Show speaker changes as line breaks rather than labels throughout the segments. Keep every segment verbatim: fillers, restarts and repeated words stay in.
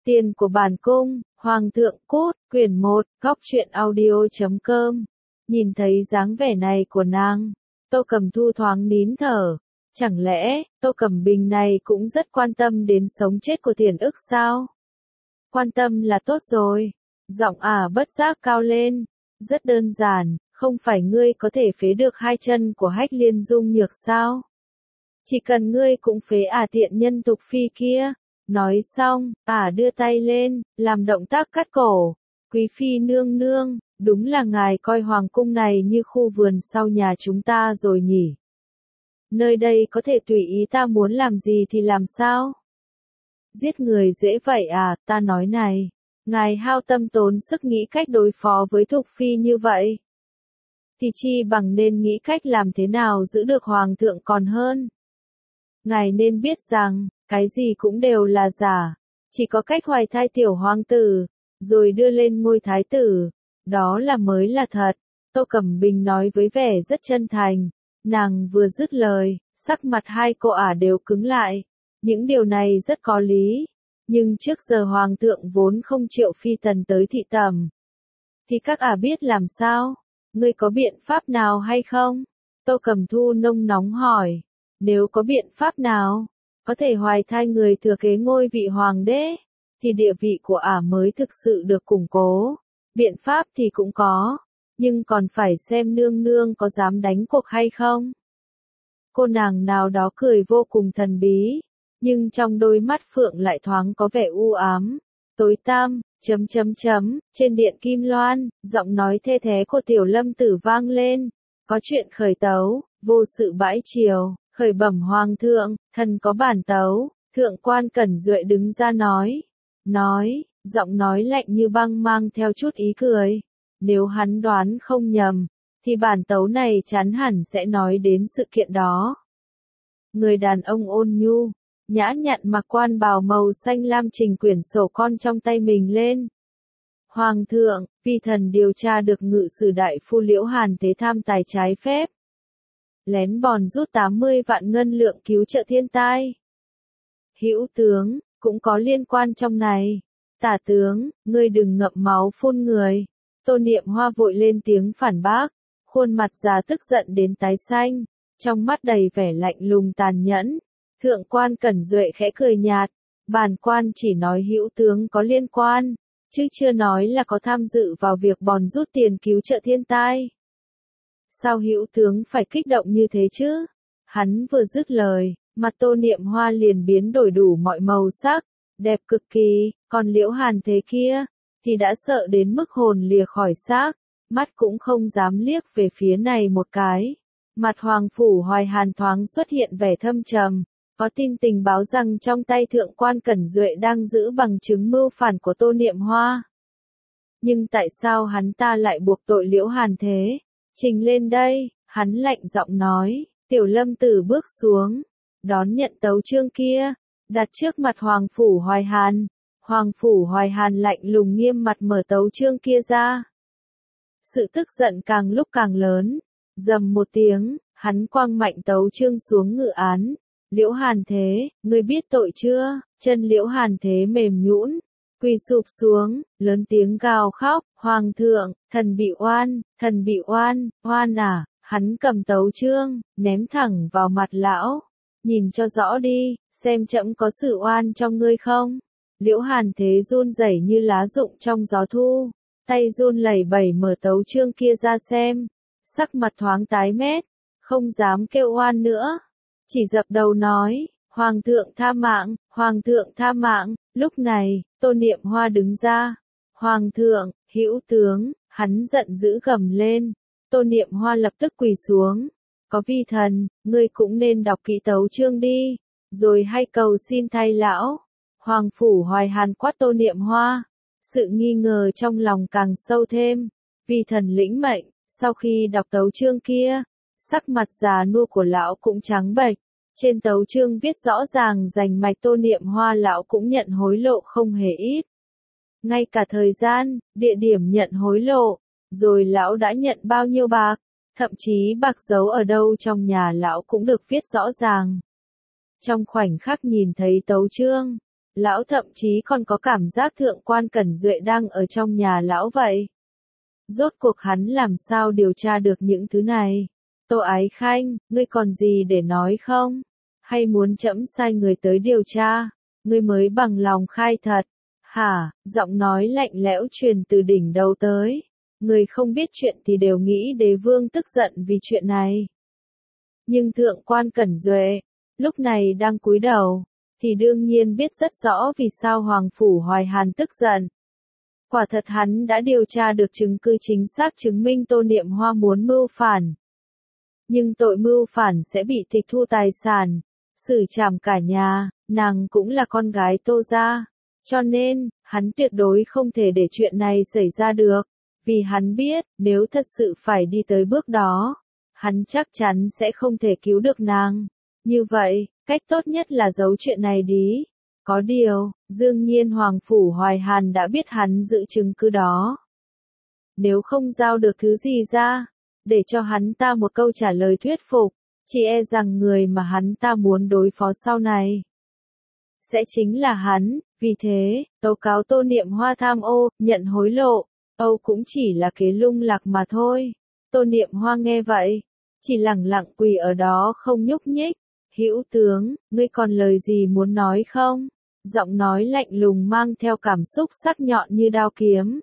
Tiền của bản cung, Hoàng thượng cút, quyển một, góc truyện audio chấm com. Nhìn thấy dáng vẻ này của nàng, Tô Cẩm Thu thoáng nín thở. Chẳng lẽ, Tô Cẩm Bình này cũng rất quan tâm đến sống chết của Tiền Ức sao? Quan tâm là tốt rồi. Giọng ả bất giác cao lên. Rất đơn giản, không phải ngươi có thể phế được hai chân của Hách Liên Dung Nhược sao? Chỉ cần ngươi cũng phế ả tiện nhân tục phi kia. Nói xong, ả đưa tay lên, làm động tác cắt cổ. Quý phi nương nương, đúng là ngài coi hoàng cung này như khu vườn sau nhà chúng ta rồi nhỉ? Nơi đây có thể tùy ý ta muốn làm gì thì làm sao? Giết người dễ vậy à, ta nói này. Ngài hao tâm tốn sức nghĩ cách đối phó với Thục Phi như vậy. Thì chi bằng nên nghĩ cách làm thế nào giữ được hoàng thượng còn hơn. Ngài nên biết rằng, cái gì cũng đều là giả. Chỉ có cách hoài thai tiểu hoàng tử, rồi đưa lên ngôi thái tử. Đó là mới là thật. Tô Cẩm Bình nói với vẻ rất chân thành. Nàng vừa dứt lời, sắc mặt hai cô ả đều cứng lại. Những điều này rất có lý. Nhưng trước giờ hoàng thượng vốn không triệu phi tần tới thị tẩm. Thì các ả biết làm sao? Ngươi có biện pháp nào hay không? Tô Cẩm Thu nông nóng hỏi. Nếu có biện pháp nào, có thể hoài thai người thừa kế ngôi vị hoàng đế, thì địa vị của ả mới thực sự được củng cố. Biện pháp thì cũng có, nhưng còn phải xem nương nương có dám đánh cuộc hay không. Cô nàng nào đó cười vô cùng thần bí, nhưng trong đôi mắt phượng lại thoáng có vẻ u ám. Tối tăm, chấm chấm chấm, trên điện Kim Loan, giọng nói thê thé của Tiểu Lâm Tử vang lên. Có chuyện khởi tấu, vô sự bãi triều, khởi bẩm hoàng thượng, thần có bản tấu. Thượng quan Cẩn Duệ đứng ra nói. Nói, giọng nói lạnh như băng mang theo chút ý cười. Nếu hắn đoán không nhầm, thì bản tấu này chắn hẳn sẽ nói đến sự kiện đó. Người đàn ông ôn nhu, nhã nhặn mặc quan bào màu xanh lam trình quyển sổ con trong tay mình lên. Hoàng thượng, vi thần điều tra được ngự sử đại phu Liễu Hàn Thế tham tài trái phép. Lén bòn rút tám mươi vạn ngân lượng cứu trợ thiên tai. Hữu tướng, cũng có liên quan trong này. Tả tướng, ngươi đừng ngậm máu phun người. Tô Niệm Hoa vội lên tiếng phản bác. Khuôn mặt già tức giận đến tái xanh. Trong mắt đầy vẻ lạnh lùng tàn nhẫn. Thượng quan Cẩn Duệ khẽ cười nhạt. Bản quan chỉ nói hữu tướng có liên quan, chứ chưa nói là có tham dự vào việc bòn rút tiền cứu trợ thiên tai. Sao hữu tướng phải kích động như thế chứ? Hắn vừa dứt lời, mặt Tô Niệm Hoa liền biến đổi đủ mọi màu sắc, đẹp cực kỳ, còn Liễu Hàn Thế kia, thì đã sợ đến mức hồn lìa khỏi xác, mắt cũng không dám liếc về phía này một cái. Mặt Hoàng Phủ Hoài Hàn thoáng xuất hiện vẻ thâm trầm, có tin tình báo rằng trong tay Thượng quan Cẩn Duệ đang giữ bằng chứng mưu phản của Tô Niệm Hoa. Nhưng tại sao hắn ta lại buộc tội Liễu Hàn Thế? Trình lên đây, hắn lạnh giọng nói. Tiểu Lâm Tử bước xuống, đón nhận tấu chương kia, đặt trước mặt Hoàng Phủ Hoài Hàn. Hoàng Phủ Hoài Hàn lạnh lùng nghiêm mặt mở tấu chương kia ra. Sự tức giận càng lúc càng lớn, rầm một tiếng, hắn quăng mạnh tấu chương xuống ngự án. Liễu Hàn Thế, ngươi biết tội chưa? Chân Liễu Hàn Thế mềm nhũn, quỳ sụp xuống, lớn tiếng gào khóc. Hoàng thượng, thần bị oan, thần bị oan, oan à? Hắn cầm tấu chương, ném thẳng vào mặt lão. Nhìn cho rõ đi, xem trẫm có sự oan trong ngươi không? Liễu Hàn Thế run rẩy như lá rụng trong gió thu, tay run lẩy bẩy mở tấu chương kia ra xem. Sắc mặt thoáng tái mét, không dám kêu oan nữa, chỉ dập đầu nói. Hoàng thượng tha mạng, hoàng thượng tha mạng. Lúc này, Tô Niệm Hoa đứng ra. Hoàng thượng, hữu tướng, hắn giận dữ gầm lên. Tô Niệm Hoa lập tức quỳ xuống. Có vi thần, ngươi cũng nên đọc kỹ tấu chương đi, rồi hay cầu xin thay lão. Hoàng Phủ Hoài Hàn quát Tô Niệm Hoa. Sự nghi ngờ trong lòng càng sâu thêm. Vi thần lĩnh mệnh, sau khi đọc tấu chương kia, sắc mặt già nua của lão cũng trắng bệch. Trên tấu chương viết rõ ràng rành mạch Tô Niệm Hoa lão cũng nhận hối lộ không hề ít. Ngay cả thời gian, địa điểm nhận hối lộ, rồi lão đã nhận bao nhiêu bạc, thậm chí bạc giấu ở đâu trong nhà lão cũng được viết rõ ràng. Trong khoảnh khắc nhìn thấy tấu chương, Lão thậm chí còn có cảm giác thượng quan Cẩn Duệ đang ở trong nhà lão vậy. Rốt cuộc hắn làm sao điều tra được những thứ này? Tô Ái Khanh, ngươi còn gì để nói không? Hay muốn trẫm sai người tới điều tra? Ngươi mới bằng lòng khai thật. Hả, giọng nói lạnh lẽo truyền từ đỉnh đầu tới. Người không biết chuyện thì đều nghĩ đế vương tức giận vì chuyện này. Nhưng thượng quan Cẩn Duệ, lúc này đang cúi đầu, thì đương nhiên biết rất rõ vì sao Hoàng Phủ Hoài Hàn tức giận. Quả thật hắn đã điều tra được chứng cứ chính xác chứng minh Tô Niệm Hoa muốn mưu phản. Nhưng tội mưu phản sẽ bị tịch thu tài sản, xử trảm cả nhà, nàng cũng là con gái Tô gia. Cho nên, hắn tuyệt đối không thể để chuyện này xảy ra được. Vì hắn biết, nếu thật sự phải đi tới bước đó, hắn chắc chắn sẽ không thể cứu được nàng. Như vậy, cách tốt nhất là giấu chuyện này đi. Có điều, đương nhiên Hoàng Phủ Hoài Hàn đã biết hắn giữ chứng cứ đó. Nếu không giao được thứ gì ra, để cho hắn ta một câu trả lời thuyết phục, chỉ e rằng người mà hắn ta muốn đối phó sau này sẽ chính là hắn. Vì thế, tố cáo Tô Niệm Hoa tham ô, nhận hối lộ, Âu cũng chỉ là kế lung lạc mà thôi. Tô Niệm Hoa nghe vậy, chỉ lẳng lặng quỳ ở đó không nhúc nhích. Hữu tướng, ngươi còn lời gì muốn nói không? Giọng nói lạnh lùng mang theo cảm xúc sắc nhọn như đao kiếm.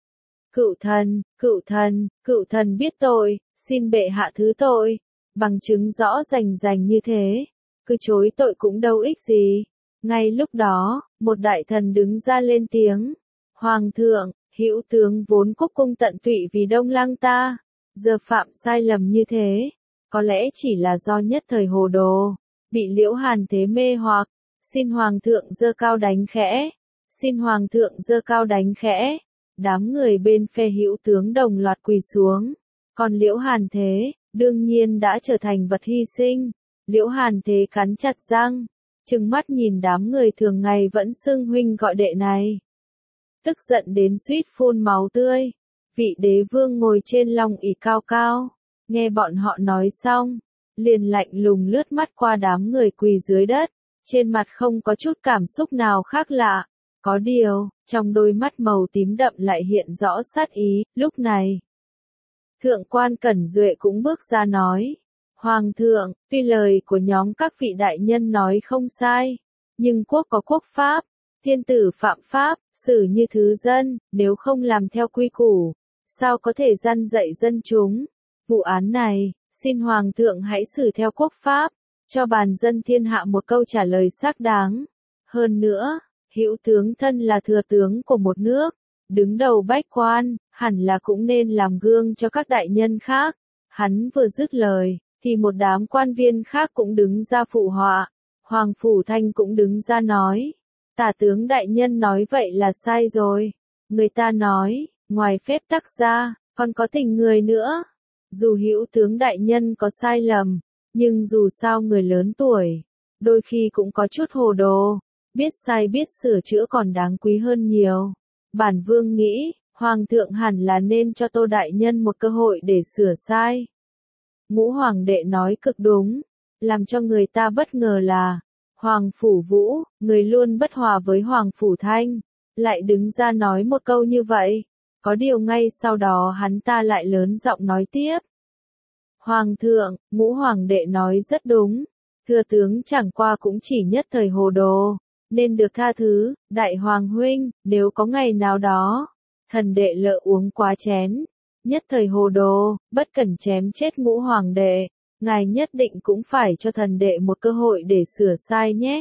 Cựu thần, cựu thần, cựu thần biết tội, xin bệ hạ thứ tội. Bằng chứng rõ rành rành như thế, cứ chối tội cũng đâu ích gì. Ngay lúc đó, một đại thần đứng ra lên tiếng. Hoàng thượng, hữu tướng vốn cúc cung tận tụy vì Đông Lăng ta, giờ phạm sai lầm như thế, có lẽ chỉ là do nhất thời hồ đồ, bị Liễu Hàn Thế mê hoặc. Xin Hoàng thượng giơ cao đánh khẽ, xin Hoàng thượng giơ cao đánh khẽ. Đám người bên phe hữu tướng đồng loạt quỳ xuống, còn Liễu Hàn Thế, đương nhiên đã trở thành vật hy sinh. Liễu Hàn Thế cắn chặt răng, trừng mắt nhìn đám người thường ngày vẫn xưng huynh gọi đệ này. Tức giận đến suýt phun máu tươi. Vị đế vương ngồi trên long ỷ cao cao, nghe bọn họ nói xong, liền lạnh lùng lướt mắt qua đám người quỳ dưới đất, trên mặt không có chút cảm xúc nào khác lạ. Có điều, trong đôi mắt màu tím đậm lại hiện rõ sát ý. Lúc này, thượng quan Cẩn Duệ cũng bước ra nói. Hoàng thượng, tuy lời của nhóm các vị đại nhân nói không sai, nhưng quốc có quốc pháp, thiên tử phạm pháp, xử như thứ dân, nếu không làm theo quy củ, sao có thể răn dạy dân chúng. Vụ án này, xin Hoàng thượng hãy xử theo quốc pháp, cho bàn dân thiên hạ một câu trả lời xác đáng. Hơn nữa, hữu tướng thân là thừa tướng của một nước, đứng đầu bách quan, hẳn là cũng nên làm gương cho các đại nhân khác. Hắn vừa dứt lời, thì một đám quan viên khác cũng đứng ra phụ họa. Hoàng Phủ Thanh cũng đứng ra nói. Tả tướng đại nhân nói vậy là sai rồi. Người ta nói, ngoài phép tắc ra, còn có tình người nữa. Dù hữu tướng đại nhân có sai lầm, nhưng dù sao người lớn tuổi, đôi khi cũng có chút hồ đồ. Biết sai biết sửa chữa còn đáng quý hơn nhiều. Bản vương nghĩ, Hoàng thượng hẳn là nên cho Tô đại nhân một cơ hội để sửa sai. Ngũ Hoàng đệ nói cực đúng, làm cho người ta bất ngờ là, Hoàng Phủ Vũ, người luôn bất hòa với Hoàng Phủ Thanh, lại đứng ra nói một câu như vậy. Có điều ngay sau đó hắn ta lại lớn giọng nói tiếp. Hoàng thượng, Ngũ Hoàng đệ nói rất đúng, thừa tướng chẳng qua cũng chỉ nhất thời hồ đồ, nên được tha thứ. Đại Hoàng huynh, nếu có ngày nào đó, thần đệ lỡ uống quá chén, nhất thời hồ đồ, bất cẩn chém chết Ngũ Hoàng đệ, ngài nhất định cũng phải cho thần đệ một cơ hội để sửa sai nhé.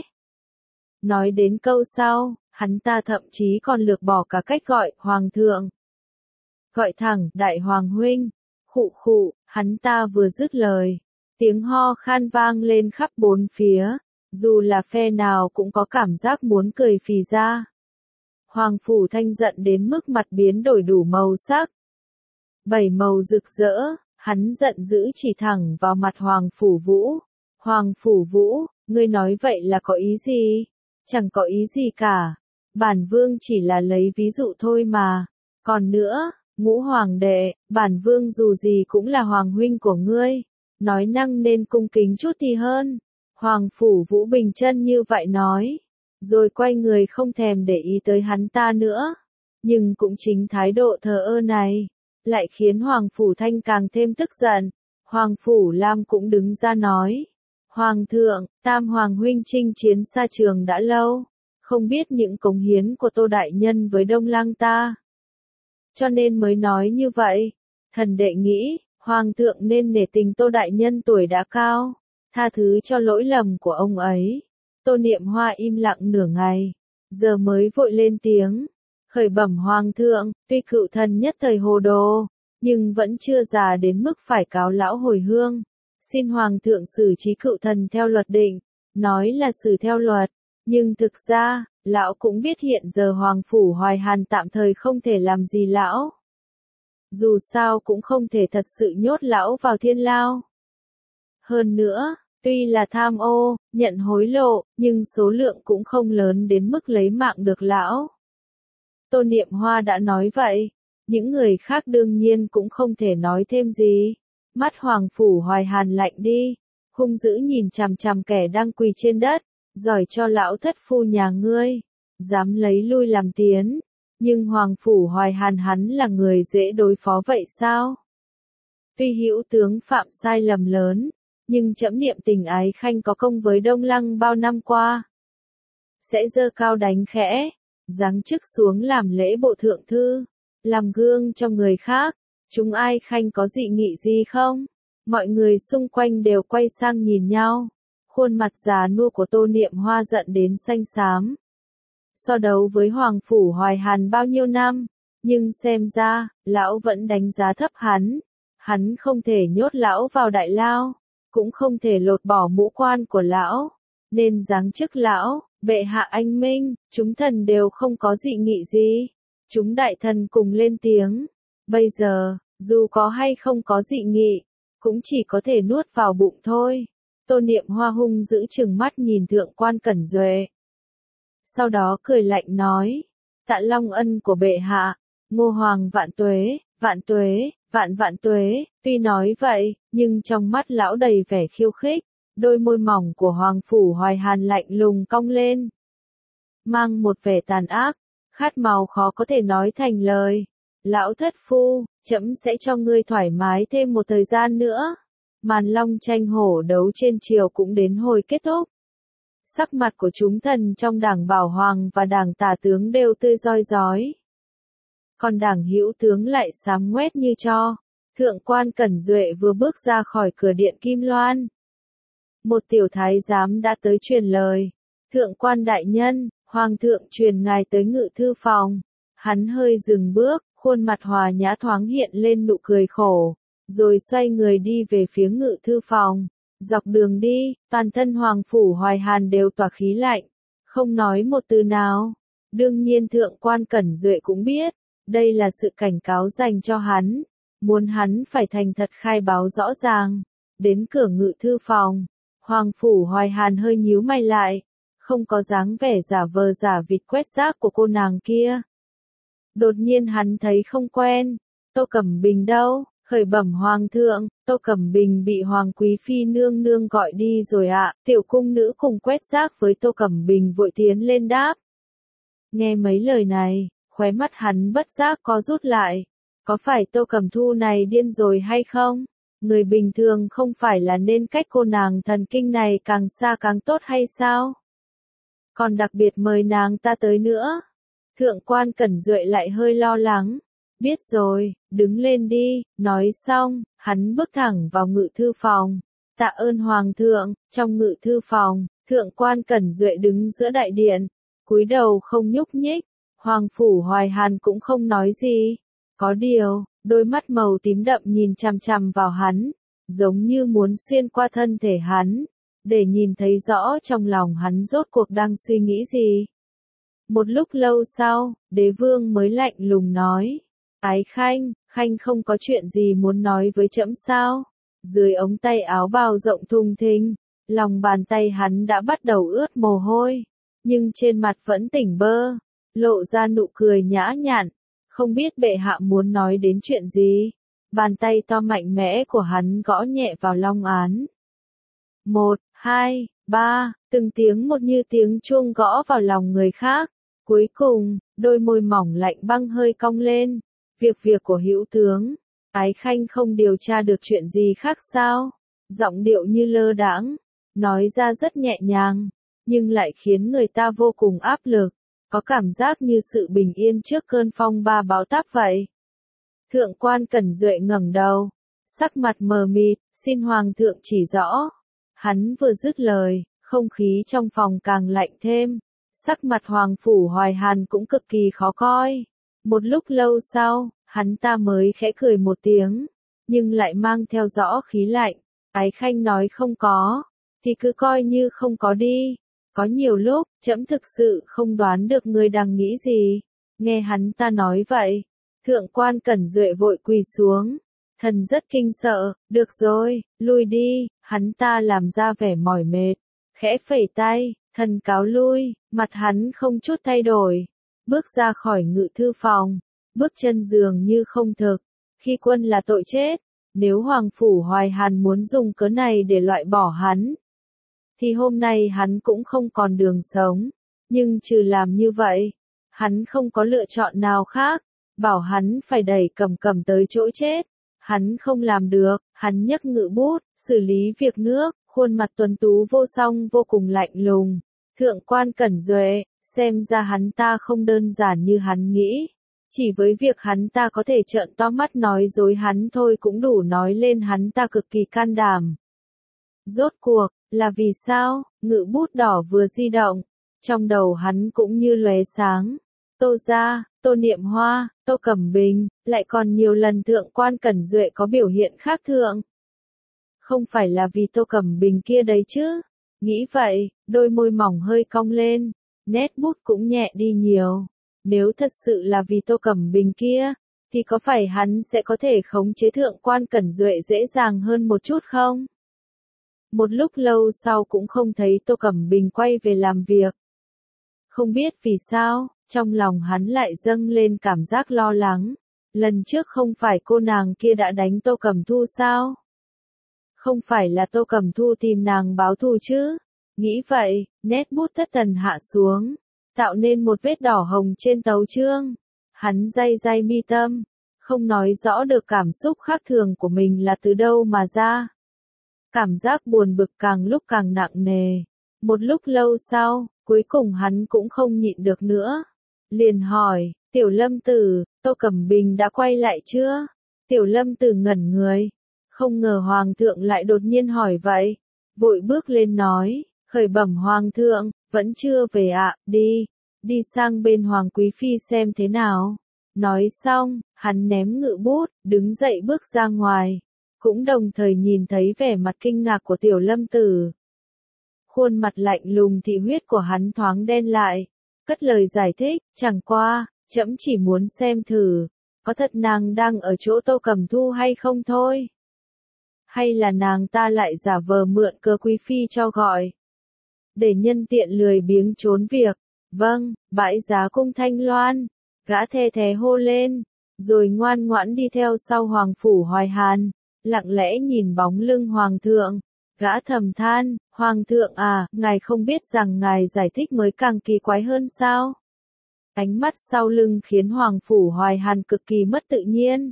Nói đến câu sau, hắn ta thậm chí còn lược bỏ cả cách gọi Hoàng thượng. Gọi thẳng, Đại Hoàng huynh, khụ khụ, hắn ta vừa dứt lời, tiếng ho khan vang lên khắp bốn phía, dù là phe nào cũng có cảm giác muốn cười phì ra. Hoàng Phủ Thanh giận đến mức mặt biến đổi đủ màu sắc. Bảy màu rực rỡ, hắn giận dữ chỉ thẳng vào mặt Hoàng Phủ Vũ. Hoàng Phủ Vũ, ngươi nói vậy là có ý gì? Chẳng có ý gì cả. Bản vương chỉ là lấy ví dụ thôi mà. Còn nữa, Ngũ Hoàng đệ, bản vương dù gì cũng là hoàng huynh của ngươi. Nói năng nên cung kính chút thì hơn. Hoàng Phủ Vũ bình chân như vậy nói. rồi quay người không thèm để ý tới hắn ta nữa. Nhưng cũng chính thái độ thờ ơ này, lại khiến Hoàng Phủ Thanh càng thêm tức giận. Hoàng Phủ Lam cũng đứng ra nói, Hoàng thượng, Tam Hoàng huynh chinh chiến xa trường đã lâu, không biết những cống hiến của Tô Đại Nhân với Đông Lăng ta. Cho nên mới nói như vậy, thần đệ nghĩ, Hoàng thượng nên nể tình Tô Đại Nhân tuổi đã cao, tha thứ cho lỗi lầm của ông ấy. Tô Niệm Hoa im lặng nửa ngày, giờ mới vội lên tiếng, khởi bẩm Hoàng thượng, tuy cựu thần nhất thời hồ đồ, nhưng vẫn chưa già đến mức phải cáo lão hồi hương. Xin Hoàng thượng xử trí cựu thần theo luật định, nói là xử theo luật, nhưng thực ra, lão cũng biết hiện giờ Hoàng Phủ Hoài Hàn tạm thời không thể làm gì lão. Dù sao cũng không thể thật sự nhốt lão vào thiên lao. Hơn nữa, tuy là tham ô, nhận hối lộ, nhưng số lượng cũng không lớn đến mức lấy mạng được lão. Tô Niệm Hoa đã nói vậy, những người khác đương nhiên cũng không thể nói thêm gì. Mắt Hoàng Phủ Hoài Hàn lạnh đi, hung dữ nhìn chằm chằm kẻ đang quỳ trên đất, giỏi cho lão thất phu nhà ngươi, dám lấy lui làm tiến. Nhưng Hoàng Phủ Hoài Hàn hắn là người dễ đối phó vậy sao? Tuy hữu tướng phạm sai lầm lớn, nhưng trẫm niệm tình ái khanh có công với Đông Lăng bao năm qua. Sẽ giơ cao đánh khẽ, giáng chức xuống làm lễ bộ thượng thư, làm gương cho người khác. Chúng ai khanh có dị nghị gì không? Mọi người xung quanh đều quay sang nhìn nhau. Khuôn mặt già nua của Tô Niệm Hoa giận đến xanh xám. So đấu với Hoàng Phủ Hoài Hàn bao nhiêu năm, nhưng xem ra, lão vẫn đánh giá thấp hắn. Hắn không thể nhốt lão vào đại lao, cũng không thể lột bỏ mũ quan của lão, nên giáng chức lão. Bệ hạ anh minh, chúng thần đều không có dị nghị gì. Chúng đại thần cùng lên tiếng. Bây giờ, dù có hay không có dị nghị, cũng chỉ có thể nuốt vào bụng thôi. Tô Niệm Hoa hung giữ chừng mắt nhìn Thượng quan Cẩn Duệ. Sau đó cười lạnh nói, tạ long ân của bệ hạ, Ngô Hoàng vạn tuế, vạn tuế, vạn vạn tuế. Tuy nói vậy, nhưng trong mắt lão đầy vẻ khiêu khích, đôi môi mỏng của Hoàng Phủ Hoài Hàn lạnh lùng cong lên, mang một vẻ tàn ác, khát máu khó có thể nói thành lời. Lão thất phu, trẫm sẽ cho ngươi thoải mái thêm một thời gian nữa. Màn long tranh hổ đấu trên triều cũng đến hồi kết thúc. Sắc mặt của chúng thần trong đảng Bảo Hoàng và đảng Tả tướng đều tươi roi rói. Còn đảng Hữu tướng lại xám ngoét như tro. Thượng quan Cẩn Duệ vừa bước ra khỏi cửa điện Kim Loan. Một tiểu thái giám đã tới truyền lời. Thượng quan đại nhân, Hoàng thượng truyền ngài tới ngự thư phòng. Hắn hơi dừng bước, khuôn mặt hòa nhã thoáng hiện lên nụ cười khổ, rồi xoay người đi về phía ngự thư phòng. Dọc đường đi, toàn thân Hoàng Phủ Hoài Hàn đều tỏa khí lạnh, không nói một từ nào. Đương nhiên Thượng quan Cẩn Duệ cũng biết, đây là sự cảnh cáo dành cho hắn, muốn hắn phải thành thật khai báo rõ ràng. Đến cửa ngự thư phòng, Hoàng Phủ Hoài Hàn hơi nhíu mày lại, không có dáng vẻ giả vờ giả vịt quét rác của cô nàng kia. Đột nhiên hắn thấy không quen, Tô Cẩm Bình đâu? Khởi bẩm Hoàng thượng, Tô Cẩm Bình bị Hoàng Quý Phi nương nương gọi đi rồi ạ. Tiểu cung nữ cùng quét rác với Tô Cẩm Bình vội tiến lên đáp. Nghe mấy lời này, khóe mắt hắn bất giác có rút lại. Có phải Tô Cẩm Thu này điên rồi hay không? Người bình thường không phải là nên cách cô nàng thần kinh này càng xa càng tốt hay sao? Còn đặc biệt mời nàng ta tới nữa. Thượng quan Cẩn Duệ lại hơi lo lắng. Biết rồi, đứng lên đi. Nói xong, hắn bước thẳng vào ngự thư phòng. Tạ ơn Hoàng thượng. Trong ngự thư phòng, Thượng quan Cẩn Duệ đứng giữa đại điện, cúi đầu không nhúc nhích. Hoàng Phủ Hoài Hàn cũng không nói gì. Có điều, đôi mắt màu tím đậm nhìn chằm chằm vào hắn, giống như muốn xuyên qua thân thể hắn, để nhìn thấy rõ trong lòng hắn rốt cuộc đang suy nghĩ gì. Một lúc lâu sau, đế vương mới lạnh lùng nói, Ái Khanh, Khanh không có chuyện gì muốn nói với trẫm sao? Dưới ống tay áo bào rộng thùng thình, lòng bàn tay hắn đã bắt đầu ướt mồ hôi, nhưng trên mặt vẫn tỉnh bơ, lộ ra nụ cười nhã nhặn, không biết bệ hạ muốn nói đến chuyện gì. Bàn tay to mạnh mẽ của hắn gõ nhẹ vào long án. Một, hai, ba, từng tiếng một như tiếng chuông gõ vào lòng người khác. Cuối cùng, đôi môi mỏng lạnh băng hơi cong lên. Việc việc của hữu tướng, Ái Khanh không điều tra được chuyện gì khác sao? Giọng điệu như lơ đãng, nói ra rất nhẹ nhàng, nhưng lại khiến người ta vô cùng áp lực, có cảm giác như sự bình yên trước cơn phong ba bão táp vậy. Thượng quan Cẩn Duệ ngẩng đầu, sắc mặt mờ mịt, xin hoàng thượng chỉ rõ. Hắn vừa dứt lời, không khí trong phòng càng lạnh thêm, sắc mặt Hoàng Phủ Hoài Hàn cũng cực kỳ khó coi. Một lúc lâu sau, hắn ta mới khẽ cười một tiếng, nhưng lại mang theo rõ khí lạnh. Ái Khanh nói không có, thì cứ coi như không có đi. Có nhiều lúc, trẫm thực sự không đoán được người đang nghĩ gì. Nghe hắn ta nói vậy, thượng quan Cẩn Duệ vội quỳ xuống. Thần rất kinh sợ, được rồi, lui đi, hắn ta làm ra vẻ mỏi mệt. Khẽ phẩy tay, thần cáo lui, mặt hắn không chút thay đổi. Bước ra khỏi ngự thư phòng, bước chân dường như không thực. Khi quân là tội chết, nếu Hoàng Phủ Hoài Hàn muốn dùng cớ này để loại bỏ hắn, thì hôm nay hắn cũng không còn đường sống. Nhưng trừ làm như vậy, hắn không có lựa chọn nào khác. Bảo hắn phải đẩy Cầm Cầm tới chỗ chết, hắn không làm được. Hắn nhấc ngự bút, xử lý việc nước, khuôn mặt tuấn tú vô song vô cùng lạnh lùng. Thượng quan Cẩn Duệ, xem ra hắn ta không đơn giản như hắn nghĩ. Chỉ với việc hắn ta có thể trợn to mắt nói dối hắn thôi cũng đủ nói lên hắn ta cực kỳ can đảm. Rốt cuộc, là vì sao? Ngự bút đỏ vừa di động, trong đầu hắn cũng như lóe sáng. Tô Gia, Tô Niệm Hoa, Tô Cẩm Bình, lại còn nhiều lần thượng quan Cẩn Duệ có biểu hiện khác thường. Không phải là vì Tô Cẩm Bình kia đấy chứ? Nghĩ vậy, đôi môi mỏng hơi cong lên, nét bút cũng nhẹ đi nhiều. Nếu thật sự là vì Tô Cẩm Bình kia, thì có phải hắn sẽ có thể khống chế thượng quan Cẩn Duệ dễ dàng hơn một chút không? Một lúc lâu sau cũng không thấy Tô Cẩm Bình quay về làm việc. Không biết vì sao, trong lòng hắn lại dâng lên cảm giác lo lắng. Lần trước không phải cô nàng kia đã đánh Tô Cẩm Thu sao? Không phải là Tô Cẩm Thu tìm nàng báo thù chứ? Nghĩ vậy, nét bút thất thần hạ xuống, tạo nên một vết đỏ hồng trên tấu chương. Hắn day day mi tâm, không nói rõ được cảm xúc khác thường của mình là từ đâu mà ra. Cảm giác buồn bực càng lúc càng nặng nề. Một lúc lâu sau, cuối cùng hắn cũng không nhịn được nữa. Liền hỏi, Tiểu Lâm Tử, Tô Cẩm Bình đã quay lại chưa? Tiểu Lâm Tử ngẩn người. Không ngờ Hoàng thượng lại đột nhiên hỏi vậy. Vội bước lên nói, khởi bẩm Hoàng thượng, vẫn chưa về ạ, đi, đi sang bên Hoàng Quý Phi xem thế nào. Nói xong, hắn ném ngự bút, đứng dậy bước ra ngoài. Cũng đồng thời nhìn thấy vẻ mặt kinh ngạc của Tiểu Lâm Tử. Khuôn mặt lạnh lùng thị huyết của hắn thoáng đen lại, cất lời giải thích, chẳng qua, trẫm chỉ muốn xem thử, có thật nàng đang ở chỗ Tô Cẩm Thu hay không thôi. Hay là nàng ta lại giả vờ mượn cớ Quý Phi cho gọi. Để nhân tiện lười biếng trốn việc. Vâng, bãi giá cung Thanh Loan. Gã the thé hô lên, rồi ngoan ngoãn đi theo sau Hoàng Phủ Hoài Hàn, lặng lẽ nhìn bóng lưng Hoàng thượng. Gã thầm than, Hoàng thượng à, ngài không biết rằng ngài giải thích mới càng kỳ quái hơn sao? Ánh mắt sau lưng khiến Hoàng Phủ Hoài Hàn cực kỳ mất tự nhiên.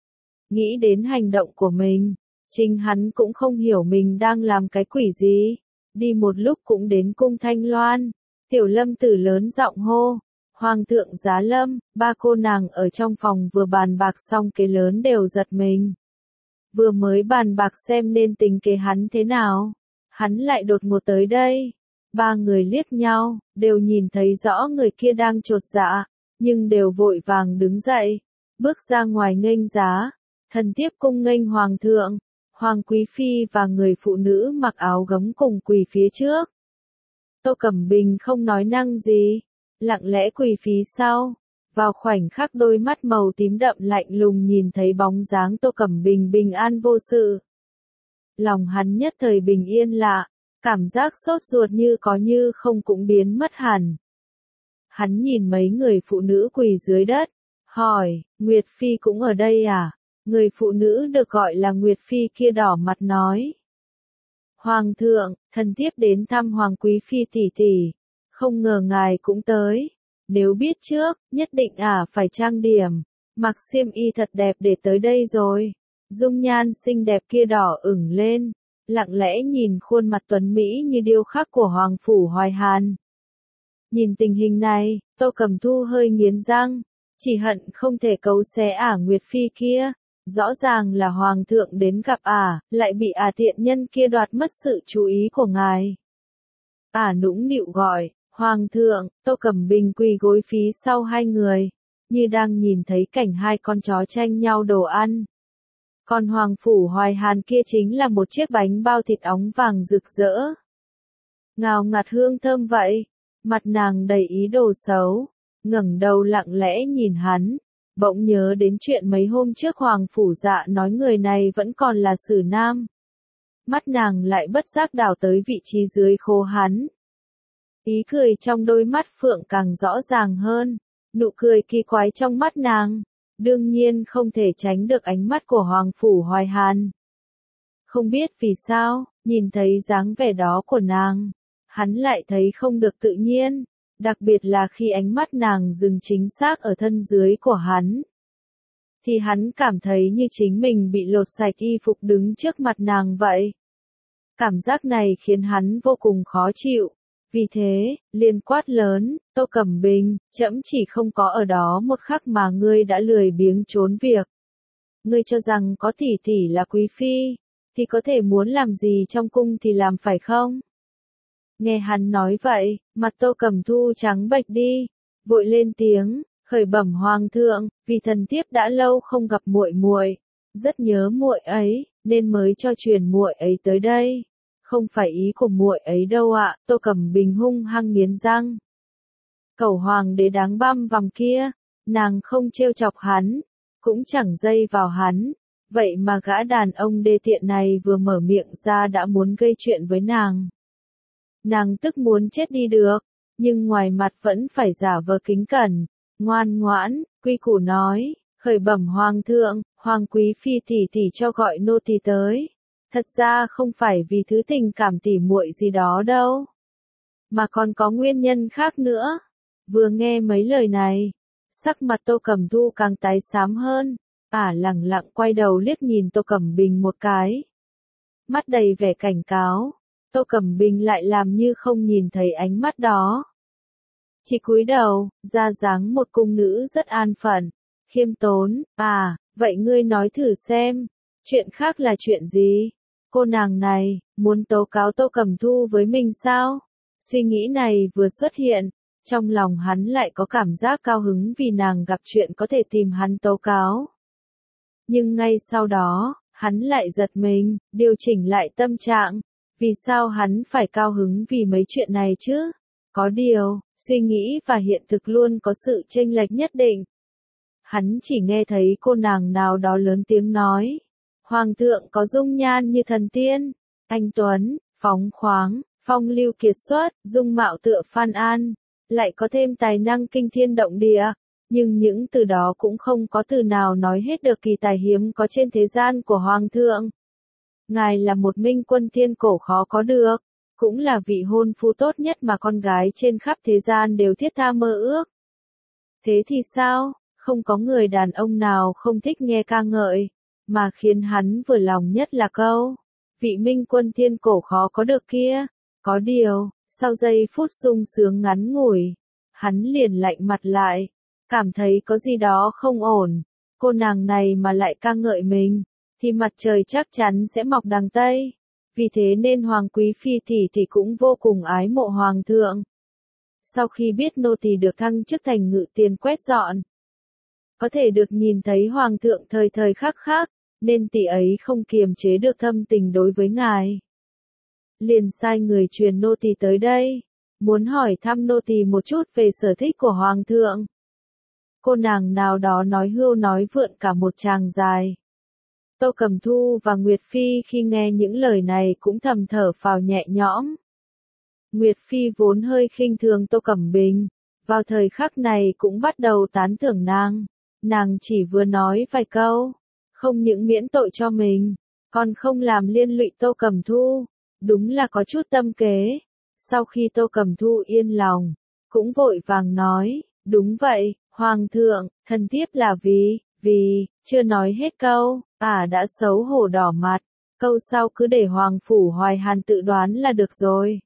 Nghĩ đến hành động của mình, chính hắn cũng không hiểu mình đang làm cái quỷ gì. Đi một lúc cũng đến cung Thanh Loan, Tiểu Lâm Tử lớn giọng hô, Hoàng thượng giá lâm. Ba cô nàng ở trong phòng vừa bàn bạc xong kế lớn đều giật mình. Vừa mới bàn bạc xem nên tính kế hắn thế nào, hắn lại đột ngột tới đây. Ba người liếc nhau, đều nhìn thấy rõ người kia đang chột dạ, nhưng đều vội vàng đứng dậy, bước ra ngoài nghênh giá, thần tiếp cung nghênh Hoàng thượng. Hoàng Quý Phi và người phụ nữ mặc áo gấm cùng quỳ phía trước. Tô Cẩm Bình không nói năng gì, lặng lẽ quỳ phía sau. Vào khoảnh khắc đôi mắt màu tím đậm lạnh lùng nhìn thấy bóng dáng Tô Cẩm Bình bình an vô sự. Lòng hắn nhất thời bình yên lạ, cảm giác sốt ruột như có như không cũng biến mất hẳn. Hắn nhìn mấy người phụ nữ quỳ dưới đất, hỏi, Nguyệt Phi cũng ở đây à? Người phụ nữ được gọi là Nguyệt Phi kia đỏ mặt nói. Hoàng thượng, thần thiếp đến thăm Hoàng quý phi tỷ tỷ, không ngờ ngài cũng tới. Nếu biết trước, nhất định ả phải trang điểm, mặc xiêm y thật đẹp để tới đây rồi. Dung nhan xinh đẹp kia đỏ ửng lên, lặng lẽ nhìn khuôn mặt tuấn mỹ như điêu khắc của Hoàng phủ Hoài Hàn. Nhìn tình hình này, Tô Cẩm Thu hơi nghiến răng, chỉ hận không thể cấu xé ả Nguyệt Phi kia. Rõ ràng là Hoàng thượng đến gặp ả, lại bị ả tiện nhân kia đoạt mất sự chú ý của ngài. Ả nũng nịu gọi, Hoàng thượng, Tô Cẩm Bình quỳ gối phía sau hai người, như đang nhìn thấy cảnh hai con chó tranh nhau đồ ăn. Còn Hoàng phủ Hoài Hàn kia chính là một chiếc bánh bao thịt óng vàng rực rỡ. Ngào ngạt hương thơm vậy, mặt nàng đầy ý đồ xấu, ngẩng đầu lặng lẽ nhìn hắn, bỗng nhớ đến chuyện mấy hôm trước Hoàng phủ Dạ nói người này vẫn còn là Sử Nam. Mắt nàng lại bất giác đảo tới vị trí dưới khố hắn. Ý cười trong đôi mắt phượng càng rõ ràng hơn, nụ cười kỳ quái trong mắt nàng, đương nhiên không thể tránh được ánh mắt của Hoàng phủ Hoài Hàn. Không biết vì sao, nhìn thấy dáng vẻ đó của nàng, hắn lại thấy không được tự nhiên, đặc biệt là khi ánh mắt nàng dừng chính xác ở thân dưới của hắn. Thì hắn cảm thấy như chính mình bị lột sạch y phục đứng trước mặt nàng vậy. Cảm giác này khiến hắn vô cùng khó chịu. Vì thế, liền quát lớn, Tô Cẩm Bình, trẫm chỉ không có ở đó một khắc mà ngươi đã lười biếng trốn việc. Ngươi cho rằng có tỷ tỷ là quý phi, thì có thể muốn làm gì trong cung thì làm phải không? Nghe hắn nói vậy, mặt Tô Cẩm Thu trắng bệch đi, vội lên tiếng, khởi bẩm Hoàng thượng, vì thần thiếp đã lâu không gặp muội muội, rất nhớ muội ấy, nên mới cho truyền muội ấy tới đây. Không phải ý của muội ấy đâu ạ, Tô Cẩm Bình hung hăng nghiến răng. Cẩu hoàng đế đáng băm vằm kia, nàng không trêu chọc hắn, cũng chẳng dây vào hắn, vậy mà gã đàn ông đê tiện này vừa mở miệng ra đã muốn gây chuyện với nàng. Nàng tức muốn chết đi được, nhưng ngoài mặt vẫn phải giả vờ kính cẩn, ngoan ngoãn, quy củ nói, khởi bẩm Hoàng thượng, Hoàng quý phi tỷ tỷ cho gọi nô tỳ tới. Thật ra không phải vì thứ tình cảm tỉ muội gì đó đâu, mà còn có nguyên nhân khác nữa. Vừa nghe mấy lời này, sắc mặt Tô Cẩm Thu càng tái xám hơn, ả lẳng lặng quay đầu liếc nhìn Tô Cẩm Bình một cái. Mắt đầy vẻ cảnh cáo, Tô Cẩm Bình lại làm như không nhìn thấy ánh mắt đó. Chỉ cúi đầu, ra dáng một cung nữ rất an phận, khiêm tốn, à, vậy ngươi nói thử xem, chuyện khác là chuyện gì? Cô nàng này, muốn tố cáo Tô Cẩm Thu với mình sao? Suy nghĩ này vừa xuất hiện, trong lòng hắn lại có cảm giác cao hứng vì nàng gặp chuyện có thể tìm hắn tố cáo. Nhưng ngay sau đó, hắn lại giật mình, điều chỉnh lại tâm trạng. Vì sao hắn phải cao hứng vì mấy chuyện này chứ? Có điều, suy nghĩ và hiện thực luôn có sự chênh lệch nhất định. Hắn chỉ nghe thấy cô nàng nào đó lớn tiếng nói. Hoàng thượng có dung nhan như thần tiên, anh tuấn, phóng khoáng, phong lưu kiệt xuất, dung mạo tựa Phan An, lại có thêm tài năng kinh thiên động địa, nhưng những từ đó cũng không có từ nào nói hết được kỳ tài hiếm có trên thế gian của Hoàng thượng. Ngài là một minh quân thiên cổ khó có được, cũng là vị hôn phu tốt nhất mà con gái trên khắp thế gian đều thiết tha mơ ước. Thế thì sao, không có người đàn ông nào không thích nghe ca ngợi, mà khiến hắn vừa lòng nhất là câu, vị minh quân thiên cổ khó có được kia. Có điều, sau giây phút sung sướng ngắn ngủi, hắn liền lạnh mặt lại, cảm thấy có gì đó không ổn, cô nàng này mà lại ca ngợi mình, thì mặt trời chắc chắn sẽ mọc đằng Tây. Vì thế nên Hoàng quý phi tỷ thì cũng vô cùng ái mộ Hoàng thượng. Sau khi biết nô tỳ được thăng chức thành ngự tiền quét dọn, có thể được nhìn thấy Hoàng thượng thời thời khắc khắc, nên tỷ ấy không kiềm chế được thâm tình đối với ngài. Liền sai người truyền nô tỳ tới đây, muốn hỏi thăm nô tỳ một chút về sở thích của Hoàng thượng. Cô nàng nào đó nói hưu nói vượn cả một tràng dài. Tô Cẩm Thu và Nguyệt Phi khi nghe những lời này cũng thầm thở phào nhẹ nhõm. Nguyệt Phi vốn hơi khinh thường Tô Cẩm Bình, vào thời khắc này cũng bắt đầu tán thưởng nàng. Nàng chỉ vừa nói vài câu, không những miễn tội cho mình, còn không làm liên lụy Tô Cẩm Thu. đúng là có chút tâm kế. Sau khi Tô Cẩm Thu yên lòng, cũng vội vàng nói, đúng vậy, Hoàng thượng, thần thiếp là vì, vì, chưa nói hết câu, ả đã xấu hổ đỏ mặt, câu sau cứ để Hoàng Phủ Hoài Hàn tự đoán là được rồi.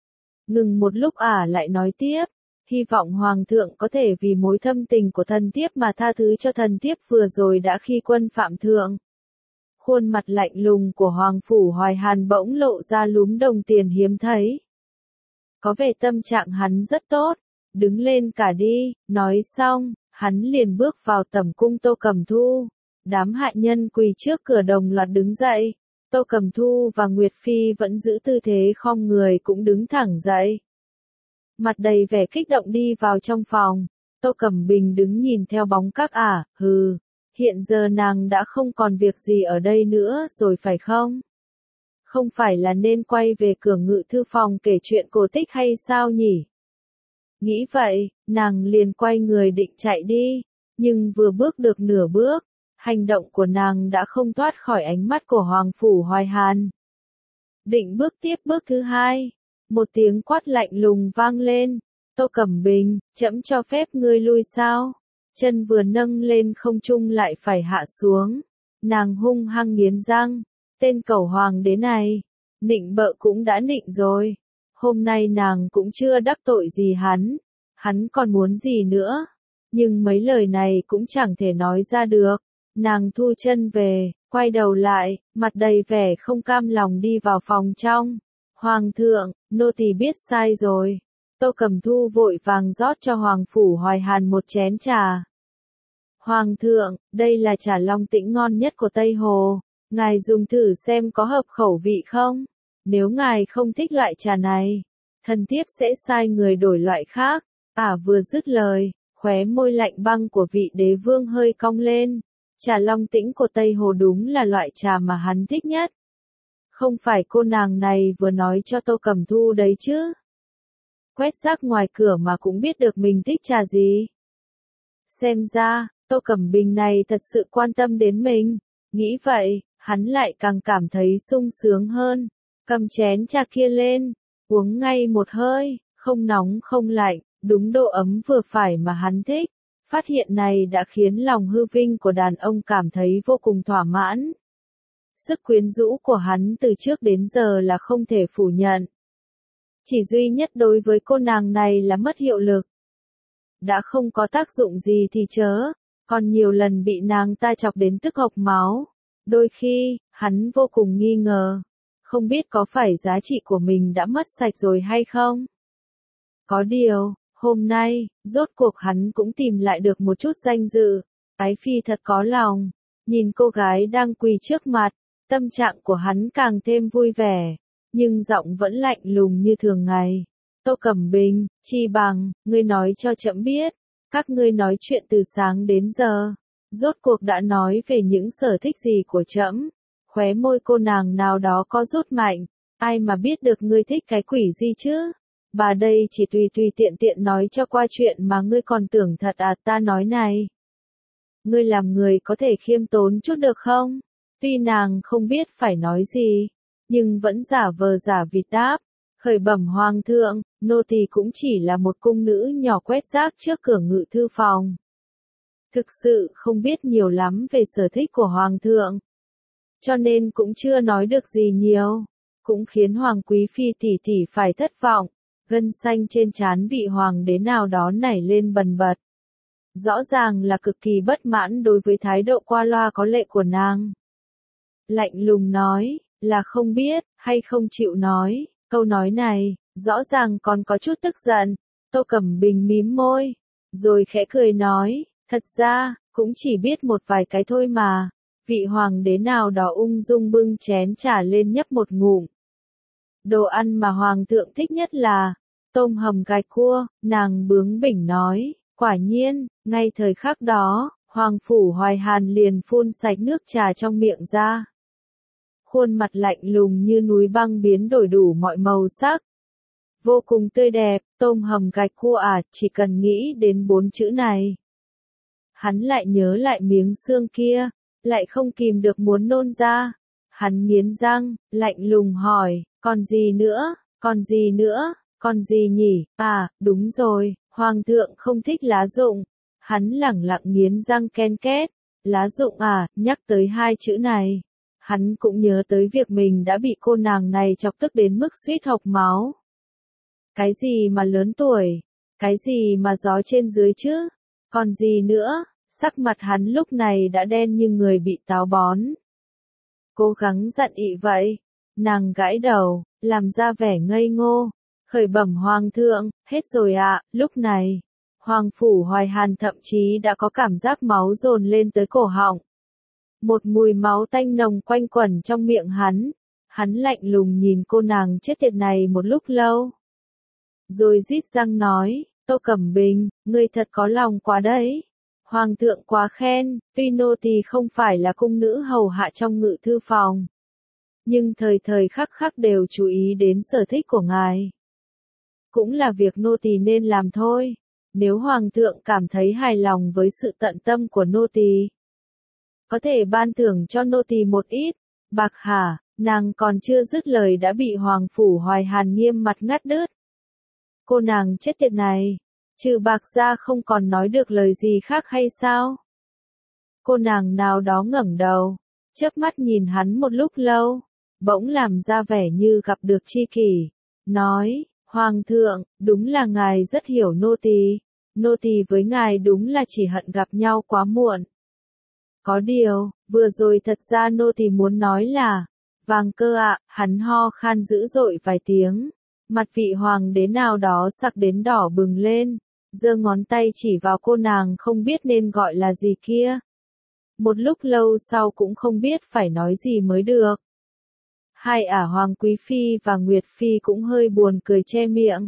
Ngừng một lúc ả lại nói tiếp, hy vọng Hoàng thượng có thể vì mối thâm tình của thần thiếp mà tha thứ cho thần thiếp vừa rồi đã khi quân phạm thượng. Khuôn mặt lạnh lùng của Hoàng Phủ Hoài Hàn bỗng lộ ra lúm đồng tiền hiếm thấy. Có vẻ tâm trạng hắn rất tốt, đứng lên cả đi, nói xong, hắn liền bước vào tẩm cung Tô Cẩm Thu. Đám hạ nhân quỳ trước cửa đồng loạt đứng dậy, Tô Cẩm Thu và Nguyệt Phi vẫn giữ tư thế khom người cũng đứng thẳng dậy. Mặt đầy vẻ kích động đi vào trong phòng, Tô Cẩm Bình đứng nhìn theo bóng các ả, hừ, hiện giờ nàng đã không còn việc gì ở đây nữa rồi phải không? Không phải là nên quay về cửa ngự thư phòng kể chuyện cổ tích hay sao nhỉ? Nghĩ vậy, nàng liền quay người định chạy đi, nhưng vừa bước được nửa bước, hành động của nàng đã không thoát khỏi ánh mắt của Hoàng Phủ Hoài Hàn. Định bước tiếp bước thứ hai, một tiếng quát lạnh lùng vang lên, Tô Cẩm Bình, trẫm cho phép ngươi lui sao? Chân vừa nâng lên không trung lại phải hạ xuống, nàng hung hăng nghiến răng, tên cẩu hoàng đế này, nịnh bợ cũng đã nịnh rồi, hôm nay nàng cũng chưa đắc tội gì hắn, hắn còn muốn gì nữa, nhưng mấy lời này cũng chẳng thể nói ra được, nàng thu chân về, quay đầu lại, mặt đầy vẻ không cam lòng đi vào phòng trong. Hoàng thượng, nô tỳ biết sai rồi. Tô Cẩm Thu vội vàng rót cho Hoàng Phủ Hoài Hàn một chén trà. Hoàng thượng, đây là trà long tĩnh ngon nhất của Tây Hồ, ngài dùng thử xem có hợp khẩu vị không? Nếu ngài không thích loại trà này, thần thiếp sẽ sai người đổi loại khác. Ả vừa dứt lời, khóe môi lạnh băng của vị đế vương hơi cong lên. Trà long tĩnh của Tây Hồ đúng là loại trà mà hắn thích nhất. Không phải cô nàng này vừa nói cho Tô Cẩm Thu đấy chứ? Quét rác ngoài cửa mà cũng biết được mình thích trà gì. Xem ra, Tô Cẩm Bình này thật sự quan tâm đến mình. Nghĩ vậy, hắn lại càng cảm thấy sung sướng hơn. Cầm chén trà kia lên, uống ngay một hơi, không nóng không lạnh, đúng độ ấm vừa phải mà hắn thích. Phát hiện này đã khiến lòng hư vinh của đàn ông cảm thấy vô cùng thỏa mãn. Sức quyến rũ của hắn từ trước đến giờ là không thể phủ nhận. Chỉ duy nhất đối với cô nàng này là mất hiệu lực. Đã không có tác dụng gì thì chớ, còn nhiều lần bị nàng ta chọc đến tức hộc máu. Đôi khi, hắn vô cùng nghi ngờ. Không biết có phải giá trị của mình đã mất sạch rồi hay không? Có điều, hôm nay, rốt cuộc hắn cũng tìm lại được một chút danh dự. Ái Phi thật có lòng. Nhìn cô gái đang quỳ trước mặt, tâm trạng của hắn càng thêm vui vẻ. Nhưng giọng vẫn lạnh lùng như thường ngày. Tô Cẩm Bình, chi bằng, ngươi nói cho trẫm biết. Các ngươi nói chuyện từ sáng đến giờ. Rốt cuộc đã nói về những sở thích gì của trẫm. Khóe môi cô nàng nào đó có rút mạnh. Ai mà biết được ngươi thích cái quỷ gì chứ? Bà đây chỉ tùy tùy tiện tiện nói cho qua chuyện mà ngươi còn tưởng thật à, ta nói này. Ngươi làm người có thể khiêm tốn chút được không? Tuy nàng không biết phải nói gì, nhưng vẫn giả vờ giả vịt đáp. Khởi bẩm hoàng thượng, nô tỳ cũng chỉ là một cung nữ nhỏ quét rác trước cửa ngự thư phòng. Thực sự không biết nhiều lắm về sở thích của hoàng thượng. Cho nên cũng chưa nói được gì nhiều. Cũng khiến hoàng quý phi tỷ tỷ phải thất vọng. Gân xanh trên trán vị hoàng đế nào đó nảy lên bần bật. Rõ ràng là cực kỳ bất mãn đối với thái độ qua loa có lệ của nàng. Lạnh lùng nói, là không biết, hay không chịu nói, câu nói này, rõ ràng còn có chút tức giận. Tô Cẩm Bình mím môi, rồi khẽ cười nói, thật ra, cũng chỉ biết một vài cái thôi mà. Vị hoàng đế nào đó ung dung bưng chén trà lên nhấp một ngụm. Đồ ăn mà hoàng thượng thích nhất là tôm hầm gạch cua, nàng bướng bỉnh nói, quả nhiên, ngay thời khắc đó, Hoàng Phủ Hoài Hàn liền phun sạch nước trà trong miệng ra. Khuôn mặt lạnh lùng như núi băng biến đổi đủ mọi màu sắc. Vô cùng tươi đẹp, tôm hầm gạch cua à, chỉ cần nghĩ đến bốn chữ này. Hắn lại nhớ lại miếng xương kia, lại không kìm được muốn nôn ra. Hắn nghiến răng, lạnh lùng hỏi, còn gì nữa, còn gì nữa, còn gì nhỉ, à, đúng rồi, Hoàng thượng không thích lá rụng. Hắn lẳng lặng nghiến răng ken két, lá rụng à, nhắc tới hai chữ này. Hắn cũng nhớ tới việc mình đã bị cô nàng này chọc tức đến mức suýt hộc máu. Cái gì mà lớn tuổi, cái gì mà gió trên dưới chứ, còn gì nữa, sắc mặt hắn lúc này đã đen như người bị táo bón. Cố gắng dặn ị vậy, nàng gãi đầu, làm ra vẻ ngây ngô, khởi bẩm Hoàng thượng, hết rồi ạ, lúc này. Hoàng phủ Hoài Hàn thậm chí đã có cảm giác máu dồn lên tới cổ họng. Một mùi máu tanh nồng quanh quẩn trong miệng hắn. Hắn lạnh lùng nhìn cô nàng chết tiệt này một lúc lâu. Rồi rít răng nói, Tô Cẩm Bình, ngươi thật có lòng quá đấy. Hoàng thượng quá khen, tuy nô tỳ không phải là cung nữ hầu hạ trong ngự thư phòng. Nhưng thời thời khắc khắc đều chú ý đến sở thích của ngài. Cũng là việc nô tỳ nên làm thôi. Nếu Hoàng thượng cảm thấy hài lòng với sự tận tâm của nô tỳ, có thể ban thưởng cho nô tỳ một ít bạc hả? Nàng còn chưa dứt lời đã bị Hoàng phủ Hoài Hàn nghiêm mặt ngắt đứt. Cô nàng chết tiệt này, trừ bạc ra không còn nói được lời gì khác hay sao? Cô nàng nào đó ngẩng đầu, chớp mắt nhìn hắn một lúc lâu, bỗng làm ra vẻ như gặp được tri kỷ, nói, Hoàng thượng, đúng là ngài rất hiểu nô tỳ, nô tỳ với ngài đúng là chỉ hận gặp nhau quá muộn. Có điều, vừa rồi thật ra nô tỳ muốn nói là, vàng cơ ạ, à, hắn ho khan dữ dội vài tiếng, mặt vị hoàng đế nào đó sặc đến đỏ bừng lên, giơ ngón tay chỉ vào cô nàng không biết nên gọi là gì kia. Một lúc lâu sau cũng không biết phải nói gì mới được. Hai ả Hoàng Quý Phi và Nguyệt Phi cũng hơi buồn cười che miệng.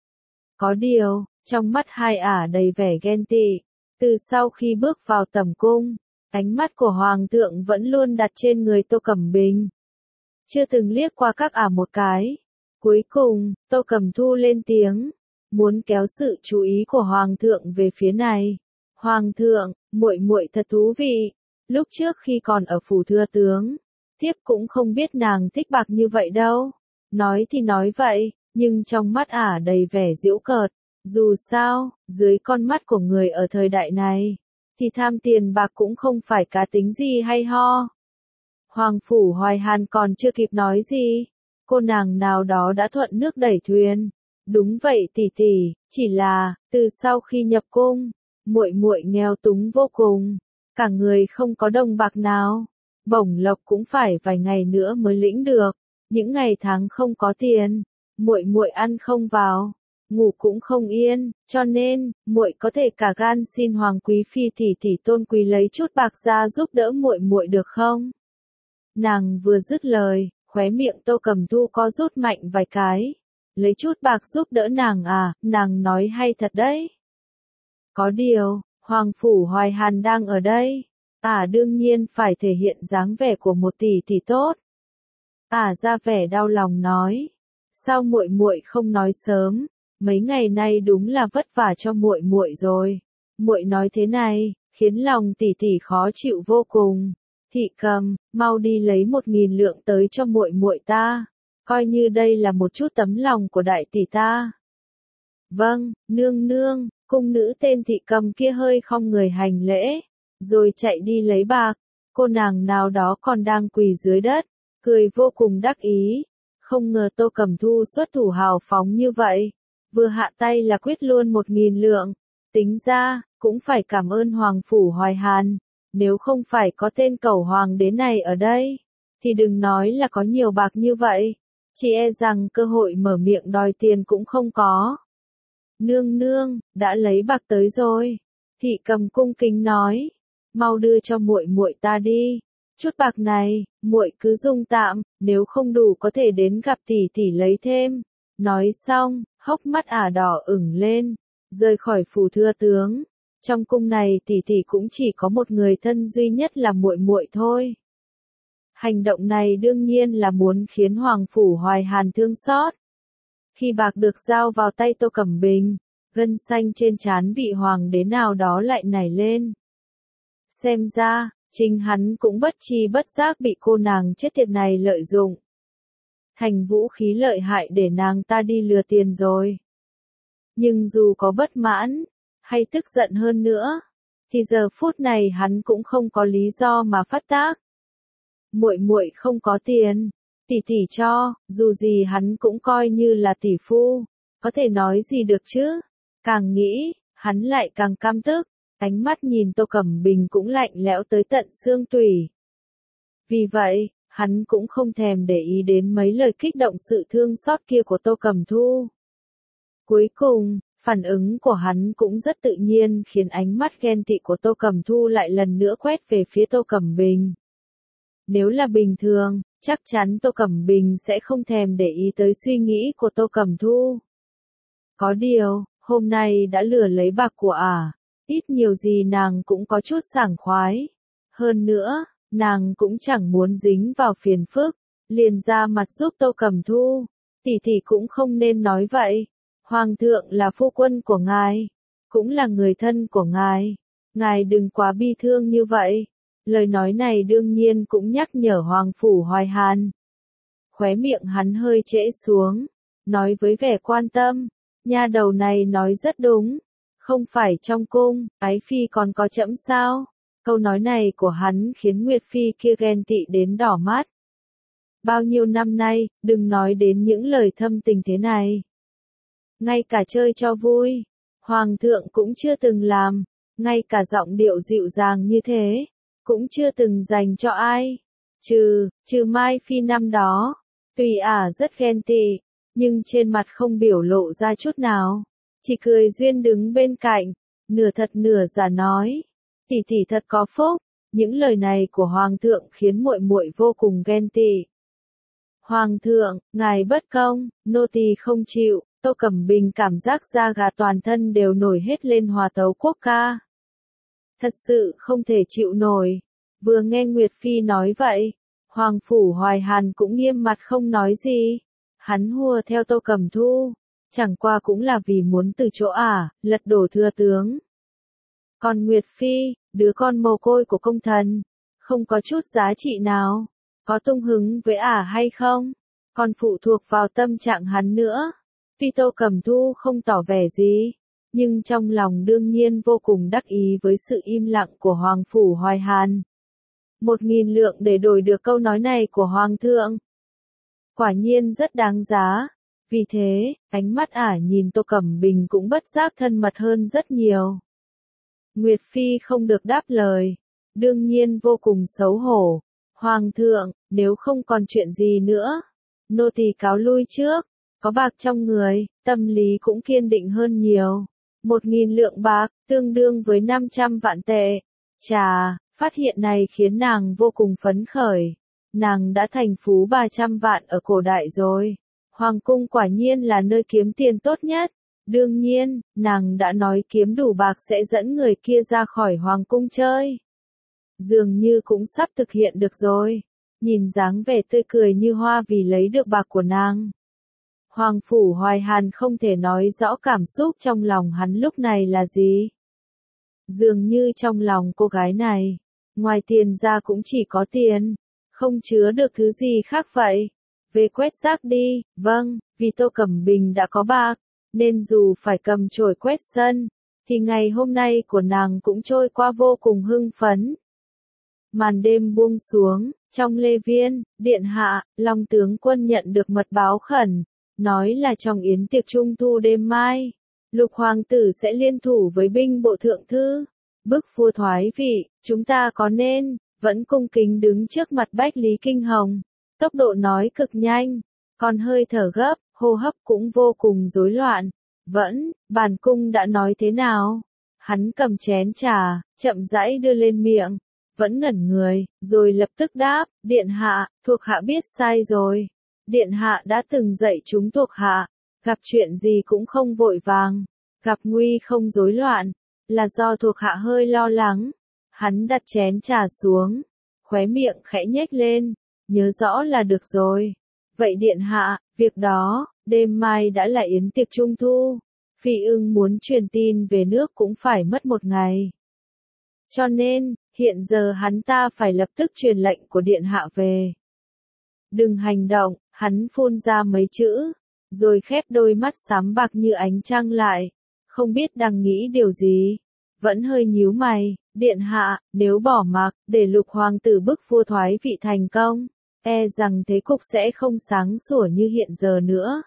Có điều, trong mắt hai ả đầy vẻ ghen tị, từ sau khi bước vào tẩm cung, ánh mắt của Hoàng thượng vẫn luôn đặt trên người Tô Cẩm Bình. Chưa từng liếc qua các ả một cái. Cuối cùng, Tô Cẩm Thu lên tiếng, muốn kéo sự chú ý của Hoàng thượng về phía này. Hoàng thượng, muội muội thật thú vị. Lúc trước khi còn ở phủ thừa tướng, thiếp cũng không biết nàng thích bạc như vậy đâu. Nói thì nói vậy, nhưng trong mắt ả đầy vẻ giễu cợt. Dù sao, dưới con mắt của người ở thời đại này, thì tham tiền bạc cũng không phải cá tính gì hay ho. Hoàng phủ Hoài Hàn còn chưa kịp nói gì, cô nàng nào đó đã thuận nước đẩy thuyền. Đúng vậy tỷ tỷ, chỉ là, từ sau khi nhập cung, muội muội nghèo túng vô cùng, cả người không có đồng bạc nào, bổng lộc cũng phải vài ngày nữa mới lĩnh được, những ngày tháng không có tiền, muội muội ăn không vào, ngủ cũng không yên, cho nên, muội có thể cả gan xin Hoàng Quý Phi tỷ tỷ tôn quý lấy chút bạc ra giúp đỡ muội muội được không? Nàng vừa dứt lời, khóe miệng Tô Cẩm Thu co rút mạnh vài cái. Lấy chút bạc giúp đỡ nàng à, nàng nói hay thật đấy. Có điều, Hoàng phủ Hoài Hàn đang ở đây, ả đương nhiên phải thể hiện dáng vẻ của một tỷ tỷ tốt. Ả ra vẻ đau lòng nói, sao muội muội không nói sớm, mấy ngày nay đúng là vất vả cho muội muội rồi. Muội nói thế này, khiến lòng tỷ tỷ khó chịu vô cùng. Thị Cầm, mau đi lấy một nghìn lượng tới cho muội muội ta, coi như đây là một chút tấm lòng của đại tỷ ta. Vâng, nương nương, cung nữ tên Thị Cầm kia hơi khom người hành lễ, rồi chạy đi lấy bạc. Cô nàng nào đó còn đang quỳ dưới đất, cười vô cùng đắc ý. Không ngờ Tô Cẩm Thu xuất thủ hào phóng như vậy, vừa hạ tay là quyết luôn một nghìn lượng. Tính ra, cũng phải cảm ơn Hoàng phủ Hoài Hàn. Nếu không phải có tên cẩu hoàng đế này ở đây, thì đừng nói là có nhiều bạc như vậy, chỉ e rằng cơ hội mở miệng đòi tiền cũng không có. Nương nương, đã lấy bạc tới rồi. Thị Cầm cung kính nói, mau đưa cho muội muội ta đi. Chút bạc này, muội cứ dùng tạm, nếu không đủ có thể đến gặp tỷ tỷ lấy thêm. Nói xong, hốc mắt ả đỏ ửng lên, rời khỏi phủ thừa tướng. Trong cung này tỷ tỷ cũng chỉ có một người thân duy nhất là muội muội thôi. Hành động này đương nhiên là muốn khiến Hoàng phủ Hoài Hàn thương xót. Khi bạc được giao vào tay Tô Cẩm Bình, gân xanh trên trán vị hoàng đế nào đó lại nảy lên. Xem ra, chính hắn cũng bất chi bất giác bị cô nàng chết tiệt này lợi dụng. Thành vũ khí lợi hại để nàng ta đi lừa tiền rồi. Nhưng dù có bất mãn, hay tức giận hơn nữa, thì giờ phút này hắn cũng không có lý do mà phát tác. Muội muội không có tiền, tỷ tỷ cho, dù gì hắn cũng coi như là tỷ phu, có thể nói gì được chứ? Càng nghĩ, hắn lại càng căm tức, ánh mắt nhìn Tô Cẩm Bình cũng lạnh lẽo tới tận xương tủy. Vì vậy, hắn cũng không thèm để ý đến mấy lời kích động sự thương xót kia của Tô Cẩm Thu. Cuối cùng, phản ứng của hắn cũng rất tự nhiên khiến ánh mắt ghen tị của Tô Cẩm Thu lại lần nữa quét về phía Tô Cẩm Bình. Nếu là bình thường, chắc chắn Tô Cẩm Bình sẽ không thèm để ý tới suy nghĩ của Tô Cẩm Thu. Có điều, hôm nay đã lừa lấy bạc của ả, ít nhiều gì nàng cũng có chút sảng khoái. Hơn nữa, nàng cũng chẳng muốn dính vào phiền phức, liền ra mặt giúp Tô Cẩm Thu. Tỷ tỷ cũng không nên nói vậy. Hoàng thượng là phu quân của ngài, cũng là người thân của ngài. Ngài đừng quá bi thương như vậy. Lời nói này đương nhiên cũng nhắc nhở Hoàng Phủ Hoài Hàn. Khóe miệng hắn hơi trễ xuống, nói với vẻ quan tâm, nha đầu này nói rất đúng, không phải trong cung, ái phi còn có trẫm sao? Câu nói này của hắn khiến Nguyệt Phi kia ghen tị đến đỏ mắt. Bao nhiêu năm nay, đừng nói đến những lời thâm tình thế này. Ngay cả chơi cho vui, Hoàng thượng cũng chưa từng làm, ngay cả giọng điệu dịu dàng như thế, cũng chưa từng dành cho ai. Trừ, trừ Mai Phi năm đó, tuy ả rất ghen tị, nhưng trên mặt không biểu lộ ra chút nào, chỉ cười duyên đứng bên cạnh, nửa thật nửa giả nói, tỷ tỷ thật có phúc. Những lời này của Hoàng thượng khiến muội muội vô cùng ghen tị. Hoàng thượng, ngài bất công, nô tỳ không chịu. Tô Cẩm Bình cảm giác da gà toàn thân đều nổi hết lên hòa tấu quốc ca. Thật sự không thể chịu nổi. Vừa nghe Nguyệt Phi nói vậy, Hoàng Phủ Hoài Hàn cũng nghiêm mặt không nói gì. Hắn hùa theo Tô Cẩm Thu, chẳng qua cũng là vì muốn từ chỗ ả, lật đổ thừa tướng. Còn Nguyệt Phi, đứa con mồ côi của công thần, không có chút giá trị nào, có tung hứng với ả hay không, còn phụ thuộc vào tâm trạng hắn nữa. Tuy Tô Cẩm Thu không tỏ vẻ gì, nhưng trong lòng đương nhiên vô cùng đắc ý với sự im lặng của Hoàng Phủ Hoài Hàn. Một nghìn lượng để đổi được câu nói này của Hoàng thượng. Quả nhiên rất đáng giá. Vì thế, ánh mắt ả nhìn Tô Cẩm Bình cũng bất giác thân mật hơn rất nhiều. Nguyệt Phi không được đáp lời, đương nhiên vô cùng xấu hổ. Hoàng thượng, nếu không còn chuyện gì nữa, nô tỳ cáo lui trước. Có bạc trong người, tâm lý cũng kiên định hơn nhiều. Một nghìn lượng bạc, tương đương với năm trăm vạn tệ. Chà, phát hiện này khiến nàng vô cùng phấn khởi. Nàng đã thành phú ba trăm vạn ở cổ đại rồi. Hoàng cung quả nhiên là nơi kiếm tiền tốt nhất. Đương nhiên, nàng đã nói kiếm đủ bạc sẽ dẫn người kia ra khỏi hoàng cung chơi. Dường như cũng sắp thực hiện được rồi. Nhìn dáng vẻ tươi cười như hoa vì lấy được bạc của nàng. Hoàng Phủ Hoài Hàn không thể nói rõ cảm xúc trong lòng hắn lúc này là gì. Dường như trong lòng cô gái này, ngoài tiền ra cũng chỉ có tiền, không chứa được thứ gì khác vậy. Về quét rác đi, vâng, vì Tô Cẩm Bình đã có bạc, nên dù phải cầm chổi quét sân, thì ngày hôm nay của nàng cũng trôi qua vô cùng hưng phấn. Màn đêm buông xuống, trong Lê Viên, điện hạ, Long tướng quân nhận được mật báo khẩn. Nói là trong yến tiệc trung thu đêm mai, Lục hoàng tử sẽ liên thủ với binh bộ thượng thư, bức vua thoái vị, chúng ta có nên, vẫn cung kính đứng trước mặt Bách Lý Kinh Hồng. Tốc độ nói cực nhanh, còn hơi thở gấp, hô hấp cũng vô cùng rối loạn. Vẫn, bản cung đã nói thế nào? Hắn cầm chén trà, chậm rãi đưa lên miệng, vẫn ngẩn người, rồi lập tức đáp, điện hạ, thuộc hạ biết sai rồi. Điện hạ đã từng dạy chúng thuộc hạ, gặp chuyện gì cũng không vội vàng, gặp nguy không rối loạn, là do thuộc hạ hơi lo lắng. Hắn đặt chén trà xuống, khóe miệng khẽ nhếch lên, nhớ rõ là được rồi. Vậy điện hạ, việc đó, đêm mai đã là yến tiệc trung thu, Phi ưng muốn truyền tin về nước cũng phải mất một ngày. Cho nên, hiện giờ hắn ta phải lập tức truyền lệnh của điện hạ về. Đừng hành động, hắn phun ra mấy chữ, rồi khép đôi mắt xám bạc như ánh trăng lại, không biết đang nghĩ điều gì, vẫn hơi nhíu mày, điện hạ, nếu bỏ mặc, để lục hoàng tử bức vua thoái vị thành công, e rằng thế cục sẽ không sáng sủa như hiện giờ nữa.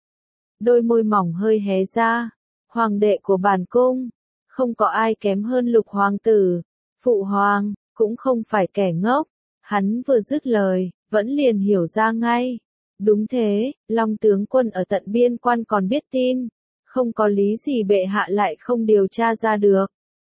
Đôi môi mỏng hơi hé ra, hoàng đệ của bản cung, không có ai kém hơn lục hoàng tử, phụ hoàng, cũng không phải kẻ ngốc, hắn vừa dứt lời, vẫn liền hiểu ra ngay. Đúng thế, Long tướng quân ở tận biên quan còn biết tin, không có lý gì bệ hạ lại không điều tra ra được.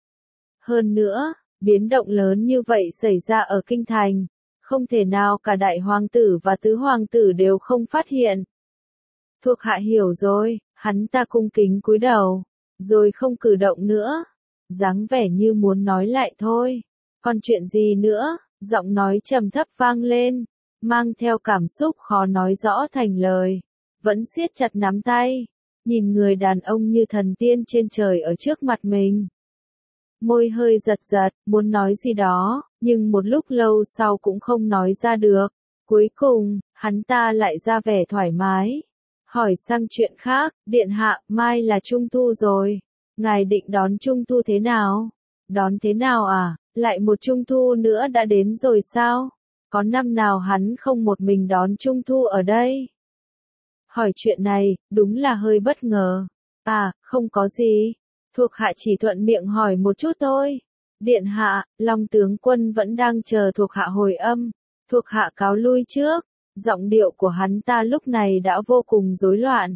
Hơn nữa, biến động lớn như vậy xảy ra ở kinh thành, không thể nào cả đại hoàng tử và tứ hoàng tử đều không phát hiện. Thuộc hạ hiểu rồi, hắn ta cung kính cúi đầu, rồi không cử động nữa, dáng vẻ như muốn nói lại thôi. Còn chuyện gì nữa? Giọng nói trầm thấp vang lên, mang theo cảm xúc khó nói rõ thành lời, vẫn siết chặt nắm tay, nhìn người đàn ông như thần tiên trên trời ở trước mặt mình. Môi hơi giật giật, muốn nói gì đó, nhưng một lúc lâu sau cũng không nói ra được. Cuối cùng, hắn ta lại ra vẻ thoải mái, hỏi sang chuyện khác, điện hạ, mai là Trung Thu rồi, ngài định đón Trung Thu thế nào? Đón thế nào à? Lại một Trung Thu nữa đã đến rồi sao? Có năm nào hắn không một mình đón Trung Thu ở đây? Hỏi chuyện này, đúng là hơi bất ngờ. À, không có gì. Thuộc hạ chỉ thuận miệng hỏi một chút thôi. Điện hạ, Long tướng quân vẫn đang chờ thuộc hạ hồi âm. Thuộc hạ cáo lui trước. Giọng điệu của hắn ta lúc này đã vô cùng rối loạn.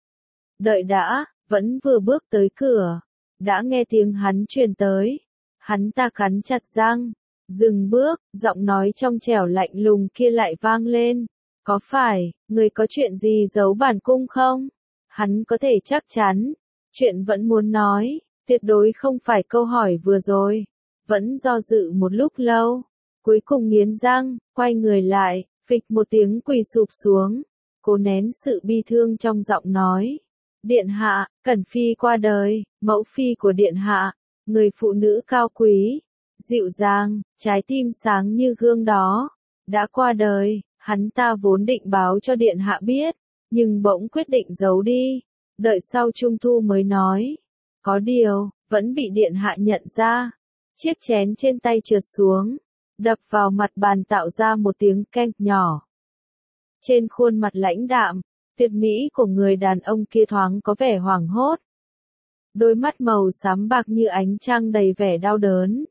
Đợi đã, vẫn vừa bước tới cửa. Đã nghe tiếng hắn truyền tới. Hắn ta cắn chặt răng, dừng bước, giọng nói trong trẻo lạnh lùng kia lại vang lên. Có phải, người có chuyện gì giấu bản cung không? Hắn có thể chắc chắn, chuyện vẫn muốn nói, tuyệt đối không phải câu hỏi vừa rồi. Vẫn do dự một lúc lâu, cuối cùng nghiến răng, quay người lại, phịch một tiếng quỳ sụp xuống, cố nén sự bi thương trong giọng nói. Điện hạ, Cẩn Phi qua đời, mẫu phi của điện hạ. Người phụ nữ cao quý, dịu dàng, trái tim sáng như gương đó, đã qua đời. Hắn ta vốn định báo cho điện hạ biết, nhưng bỗng quyết định giấu đi, đợi sau Trung Thu mới nói. Có điều, vẫn bị điện hạ nhận ra. Chiếc chén trên tay trượt xuống, đập vào mặt bàn tạo ra một tiếng keng nhỏ. Trên khuôn mặt lãnh đạm, tuyệt mỹ của người đàn ông kia thoáng có vẻ hoảng hốt. Đôi mắt màu xám bạc như ánh trăng đầy vẻ đau đớn.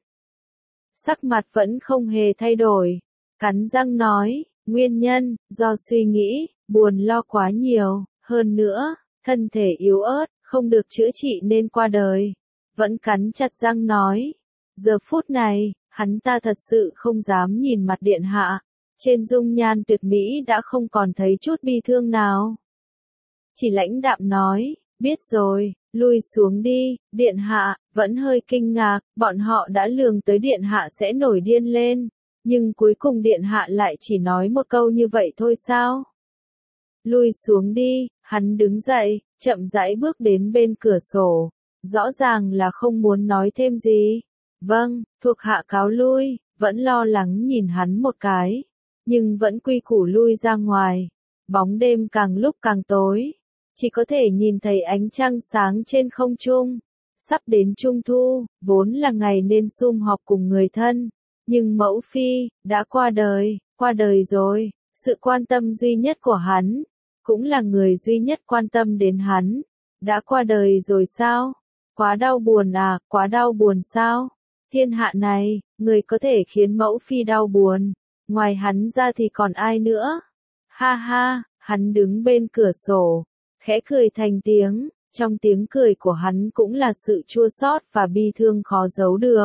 Sắc mặt vẫn không hề thay đổi, cắn răng nói, nguyên nhân, do suy nghĩ, buồn lo quá nhiều, hơn nữa, thân thể yếu ớt, không được chữa trị nên qua đời. Vẫn cắn chặt răng nói, giờ phút này, hắn ta thật sự không dám nhìn mặt điện hạ, trên dung nhan tuyệt mỹ đã không còn thấy chút bi thương nào. Chỉ lãnh đạm nói, biết rồi. Lui xuống đi, điện hạ, vẫn hơi kinh ngạc, bọn họ đã lường tới điện hạ sẽ nổi điên lên, nhưng cuối cùng điện hạ lại chỉ nói một câu như vậy thôi sao? Lui xuống đi, hắn đứng dậy, chậm rãi bước đến bên cửa sổ, rõ ràng là không muốn nói thêm gì. Vâng, thuộc hạ cáo lui, vẫn lo lắng nhìn hắn một cái, nhưng vẫn quy củ lui ra ngoài. Bóng đêm càng lúc càng tối. Chỉ có thể nhìn thấy ánh trăng sáng trên không trung. Sắp đến Trung Thu, vốn là ngày nên sum họp cùng người thân. Nhưng mẫu phi, đã qua đời, qua đời rồi. Sự quan tâm duy nhất của hắn, cũng là người duy nhất quan tâm đến hắn. Đã qua đời rồi sao? Quá đau buồn à, quá đau buồn sao? Thiên hạ này, người có thể khiến mẫu phi đau buồn. Ngoài hắn ra thì còn ai nữa? Ha ha, hắn đứng bên cửa sổ. Khẽ cười thành tiếng, trong tiếng cười của hắn cũng là sự chua xót và bi thương khó giấu được.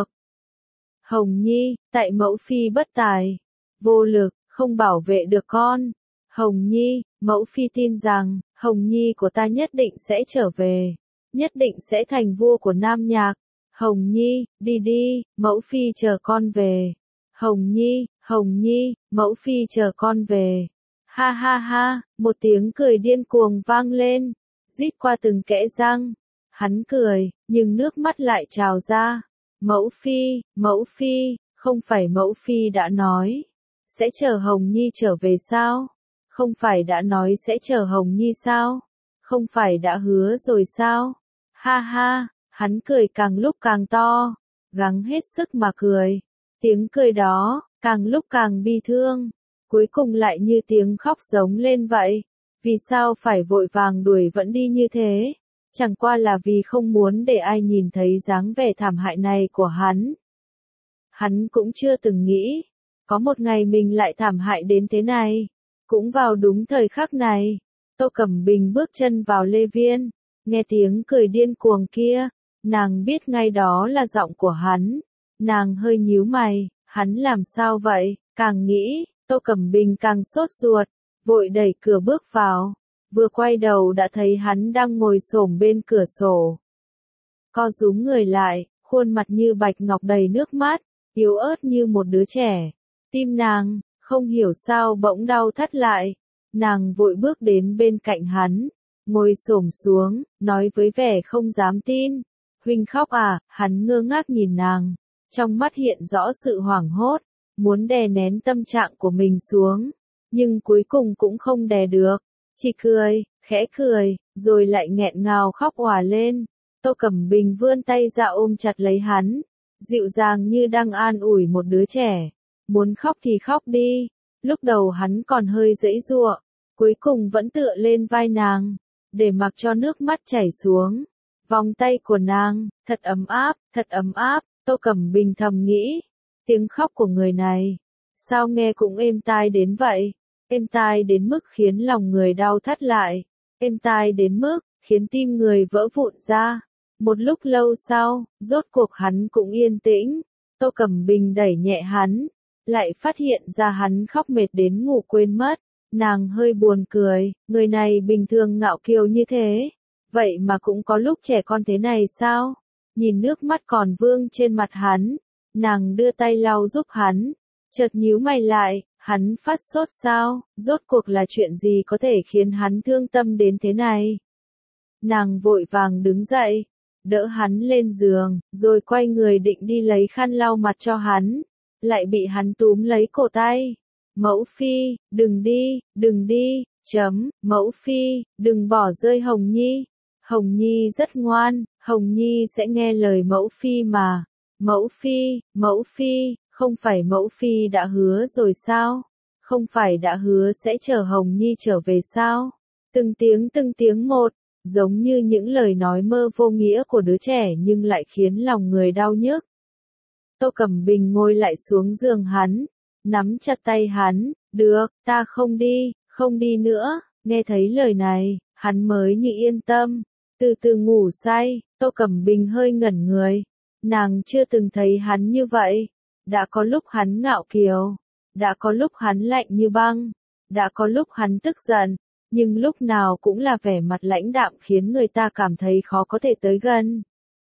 Hồng Nhi, tại mẫu phi bất tài, vô lực, không bảo vệ được con. Hồng Nhi, mẫu phi tin rằng, Hồng Nhi của ta nhất định sẽ trở về, nhất định sẽ thành vua của Nam Nhạc. Hồng Nhi, đi đi, mẫu phi chờ con về. Hồng Nhi, Hồng Nhi, mẫu phi chờ con về. Ha ha ha, một tiếng cười điên cuồng vang lên, rít qua từng kẽ răng. Hắn cười, nhưng nước mắt lại trào ra. Mẫu phi, mẫu phi, Không phải mẫu phi đã nói, sẽ chờ Hồng Nhi trở về sao? Không phải đã nói sẽ chờ Hồng Nhi sao? Không phải đã hứa rồi sao? Ha ha, hắn cười càng lúc càng to, gắng hết sức mà cười. Tiếng cười đó, càng lúc càng bi thương, cuối cùng lại như tiếng khóc giống lên vậy. Vì sao phải vội vàng đuổi vẫn đi như thế? Chẳng qua là vì không muốn để ai nhìn thấy dáng vẻ thảm hại này của hắn. Hắn cũng chưa từng nghĩ, có một ngày mình lại thảm hại đến thế này. Cũng vào đúng thời khắc này, Tô Cẩm Bình bước chân vào Lê Viên, nghe tiếng cười điên cuồng kia, nàng biết ngay đó là giọng của hắn. Nàng hơi nhíu mày, hắn làm sao vậy? Càng nghĩ, Tô Cẩm Bình càng sốt ruột, vội đẩy cửa bước vào, vừa quay đầu đã thấy hắn đang ngồi xổm bên cửa sổ. Co rúm người lại, khuôn mặt như bạch ngọc đầy nước mắt, yếu ớt như một đứa trẻ. Tim nàng, không hiểu sao bỗng đau thắt lại. Nàng vội bước đến bên cạnh hắn, ngồi xổm xuống, nói với vẻ không dám tin. Huynh khóc à? Hắn ngơ ngác nhìn nàng, trong mắt hiện rõ sự hoảng hốt, muốn đè nén tâm trạng của mình xuống, nhưng cuối cùng cũng không đè được, chỉ cười, khẽ cười, rồi lại nghẹn ngào khóc òa lên. Tô Cẩm Bình vươn tay ra ôm chặt lấy hắn, dịu dàng như đang an ủi một đứa trẻ. Muốn khóc thì khóc đi. Lúc đầu hắn còn hơi giãy giụa, cuối cùng vẫn tựa lên vai nàng, để mặc cho nước mắt chảy xuống. Vòng tay của nàng, thật ấm áp, thật ấm áp, Tô Cẩm Bình thầm nghĩ. Tiếng khóc của người này, sao nghe cũng êm tai đến vậy, êm tai đến mức khiến lòng người đau thắt lại, êm tai đến mức khiến tim người vỡ vụn ra. Một lúc lâu sau, rốt cuộc hắn cũng yên tĩnh. Tô Cẩm Bình đẩy nhẹ hắn, lại phát hiện ra hắn khóc mệt đến ngủ quên mất. Nàng hơi buồn cười, người này bình thường ngạo kiều như thế, vậy mà cũng có lúc trẻ con thế này sao? Nhìn nước mắt còn vương trên mặt hắn, nàng đưa tay lau giúp hắn, chợt nhíu mày lại, hắn phát sốt sao? Rốt cuộc là chuyện gì có thể khiến hắn thương tâm đến thế này? Nàng vội vàng đứng dậy, đỡ hắn lên giường, rồi quay người định đi lấy khăn lau mặt cho hắn, lại bị hắn túm lấy cổ tay. Mẫu phi, đừng đi, đừng đi, chấm, mẫu phi, đừng bỏ rơi Hồng Nhi. Hồng Nhi rất ngoan, Hồng Nhi sẽ nghe lời mẫu phi mà. Mẫu phi, mẫu phi, không phải mẫu phi đã hứa rồi sao? Không phải đã hứa sẽ chờ Hồng Nhi trở về sao? Từng tiếng từng tiếng một, giống như những lời nói mơ vô nghĩa của đứa trẻ nhưng lại khiến lòng người đau nhức. Tô Cẩm Bình ngồi lại xuống giường hắn, nắm chặt tay hắn, được, ta không đi, không đi nữa. Nghe thấy lời này, hắn mới như yên tâm, từ từ ngủ say. Tô Cẩm Bình hơi ngẩn người, nàng chưa từng thấy hắn như vậy. Đã có lúc hắn ngạo kiều, đã có lúc hắn lạnh như băng, đã có lúc hắn tức giận, nhưng lúc nào cũng là vẻ mặt lãnh đạm khiến người ta cảm thấy khó có thể tới gần.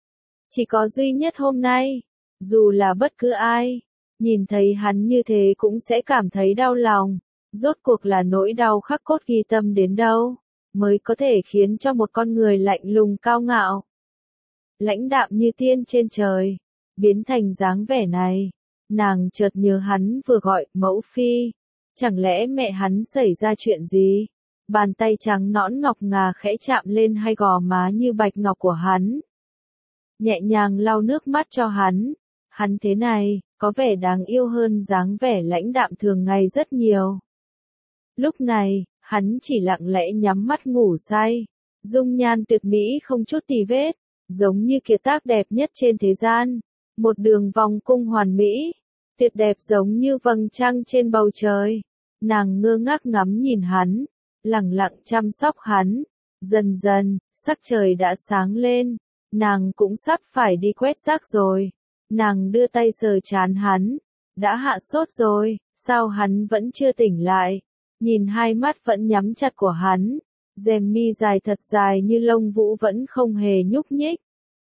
Chỉ có duy nhất hôm nay, dù là bất cứ ai nhìn thấy hắn như thế cũng sẽ cảm thấy đau lòng. Rốt cuộc là nỗi đau khắc cốt ghi tâm đến đâu, mới có thể khiến cho một con người lạnh lùng cao ngạo, lãnh đạm như tiên trên trời, biến thành dáng vẻ này. Nàng chợt nhớ hắn vừa gọi mẫu phi, chẳng lẽ mẹ hắn xảy ra chuyện gì? Bàn tay trắng nõn ngọc ngà khẽ chạm lên hai gò má như bạch ngọc của hắn, nhẹ nhàng lau nước mắt cho hắn. Hắn thế này, có vẻ đáng yêu hơn dáng vẻ lãnh đạm thường ngày rất nhiều. Lúc này, hắn chỉ lặng lẽ nhắm mắt ngủ say, dung nhan tuyệt mỹ không chút tì vết, giống như kiệt tác đẹp nhất trên thế gian. Một đường vòng cung hoàn mỹ, tuyệt đẹp giống như vầng trăng trên bầu trời. Nàng ngơ ngác ngắm nhìn hắn, lặng lặng chăm sóc hắn. Dần dần, sắc trời đã sáng lên, nàng cũng sắp phải đi quét rác rồi. Nàng đưa tay sờ trán hắn, đã hạ sốt rồi, sao hắn vẫn chưa tỉnh lại? Nhìn hai mắt vẫn nhắm chặt của hắn, rèm mi dài thật dài như lông vũ vẫn không hề nhúc nhích.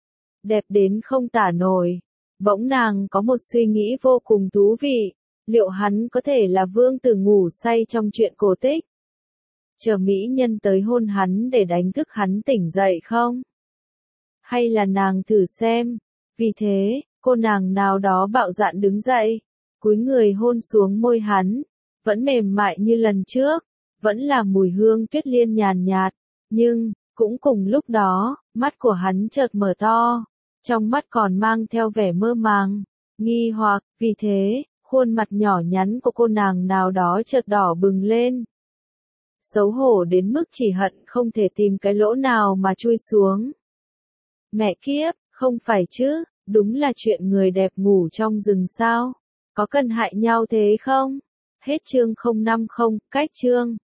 Đẹp đến không tả nổi. Bỗng nàng có một suy nghĩ vô cùng thú vị, liệu hắn có thể là vương tử ngủ say trong truyện cổ tích? Chờ mỹ nhân tới hôn hắn để đánh thức hắn tỉnh dậy không? Hay là nàng thử xem? Vì thế, Cô nàng nào đó bạo dạn đứng dậy, cúi người hôn xuống môi hắn, vẫn mềm mại như lần trước, vẫn là mùi hương tuyết liên nhàn nhạt, nhưng, cũng cùng lúc đó, mắt của hắn chợt mở to, trong mắt còn mang theo vẻ mơ màng, nghi hoặc, vì thế, khuôn mặt nhỏ nhắn của cô nàng nào đó chợt đỏ bừng lên. Xấu hổ đến mức chỉ hận không thể tìm cái lỗ nào mà chui xuống. Mẹ kiếp, không phải chứ, đúng là chuyện người đẹp ngủ trong rừng sao? Có cần hại nhau thế không? Hết chương không năm không, cách chương.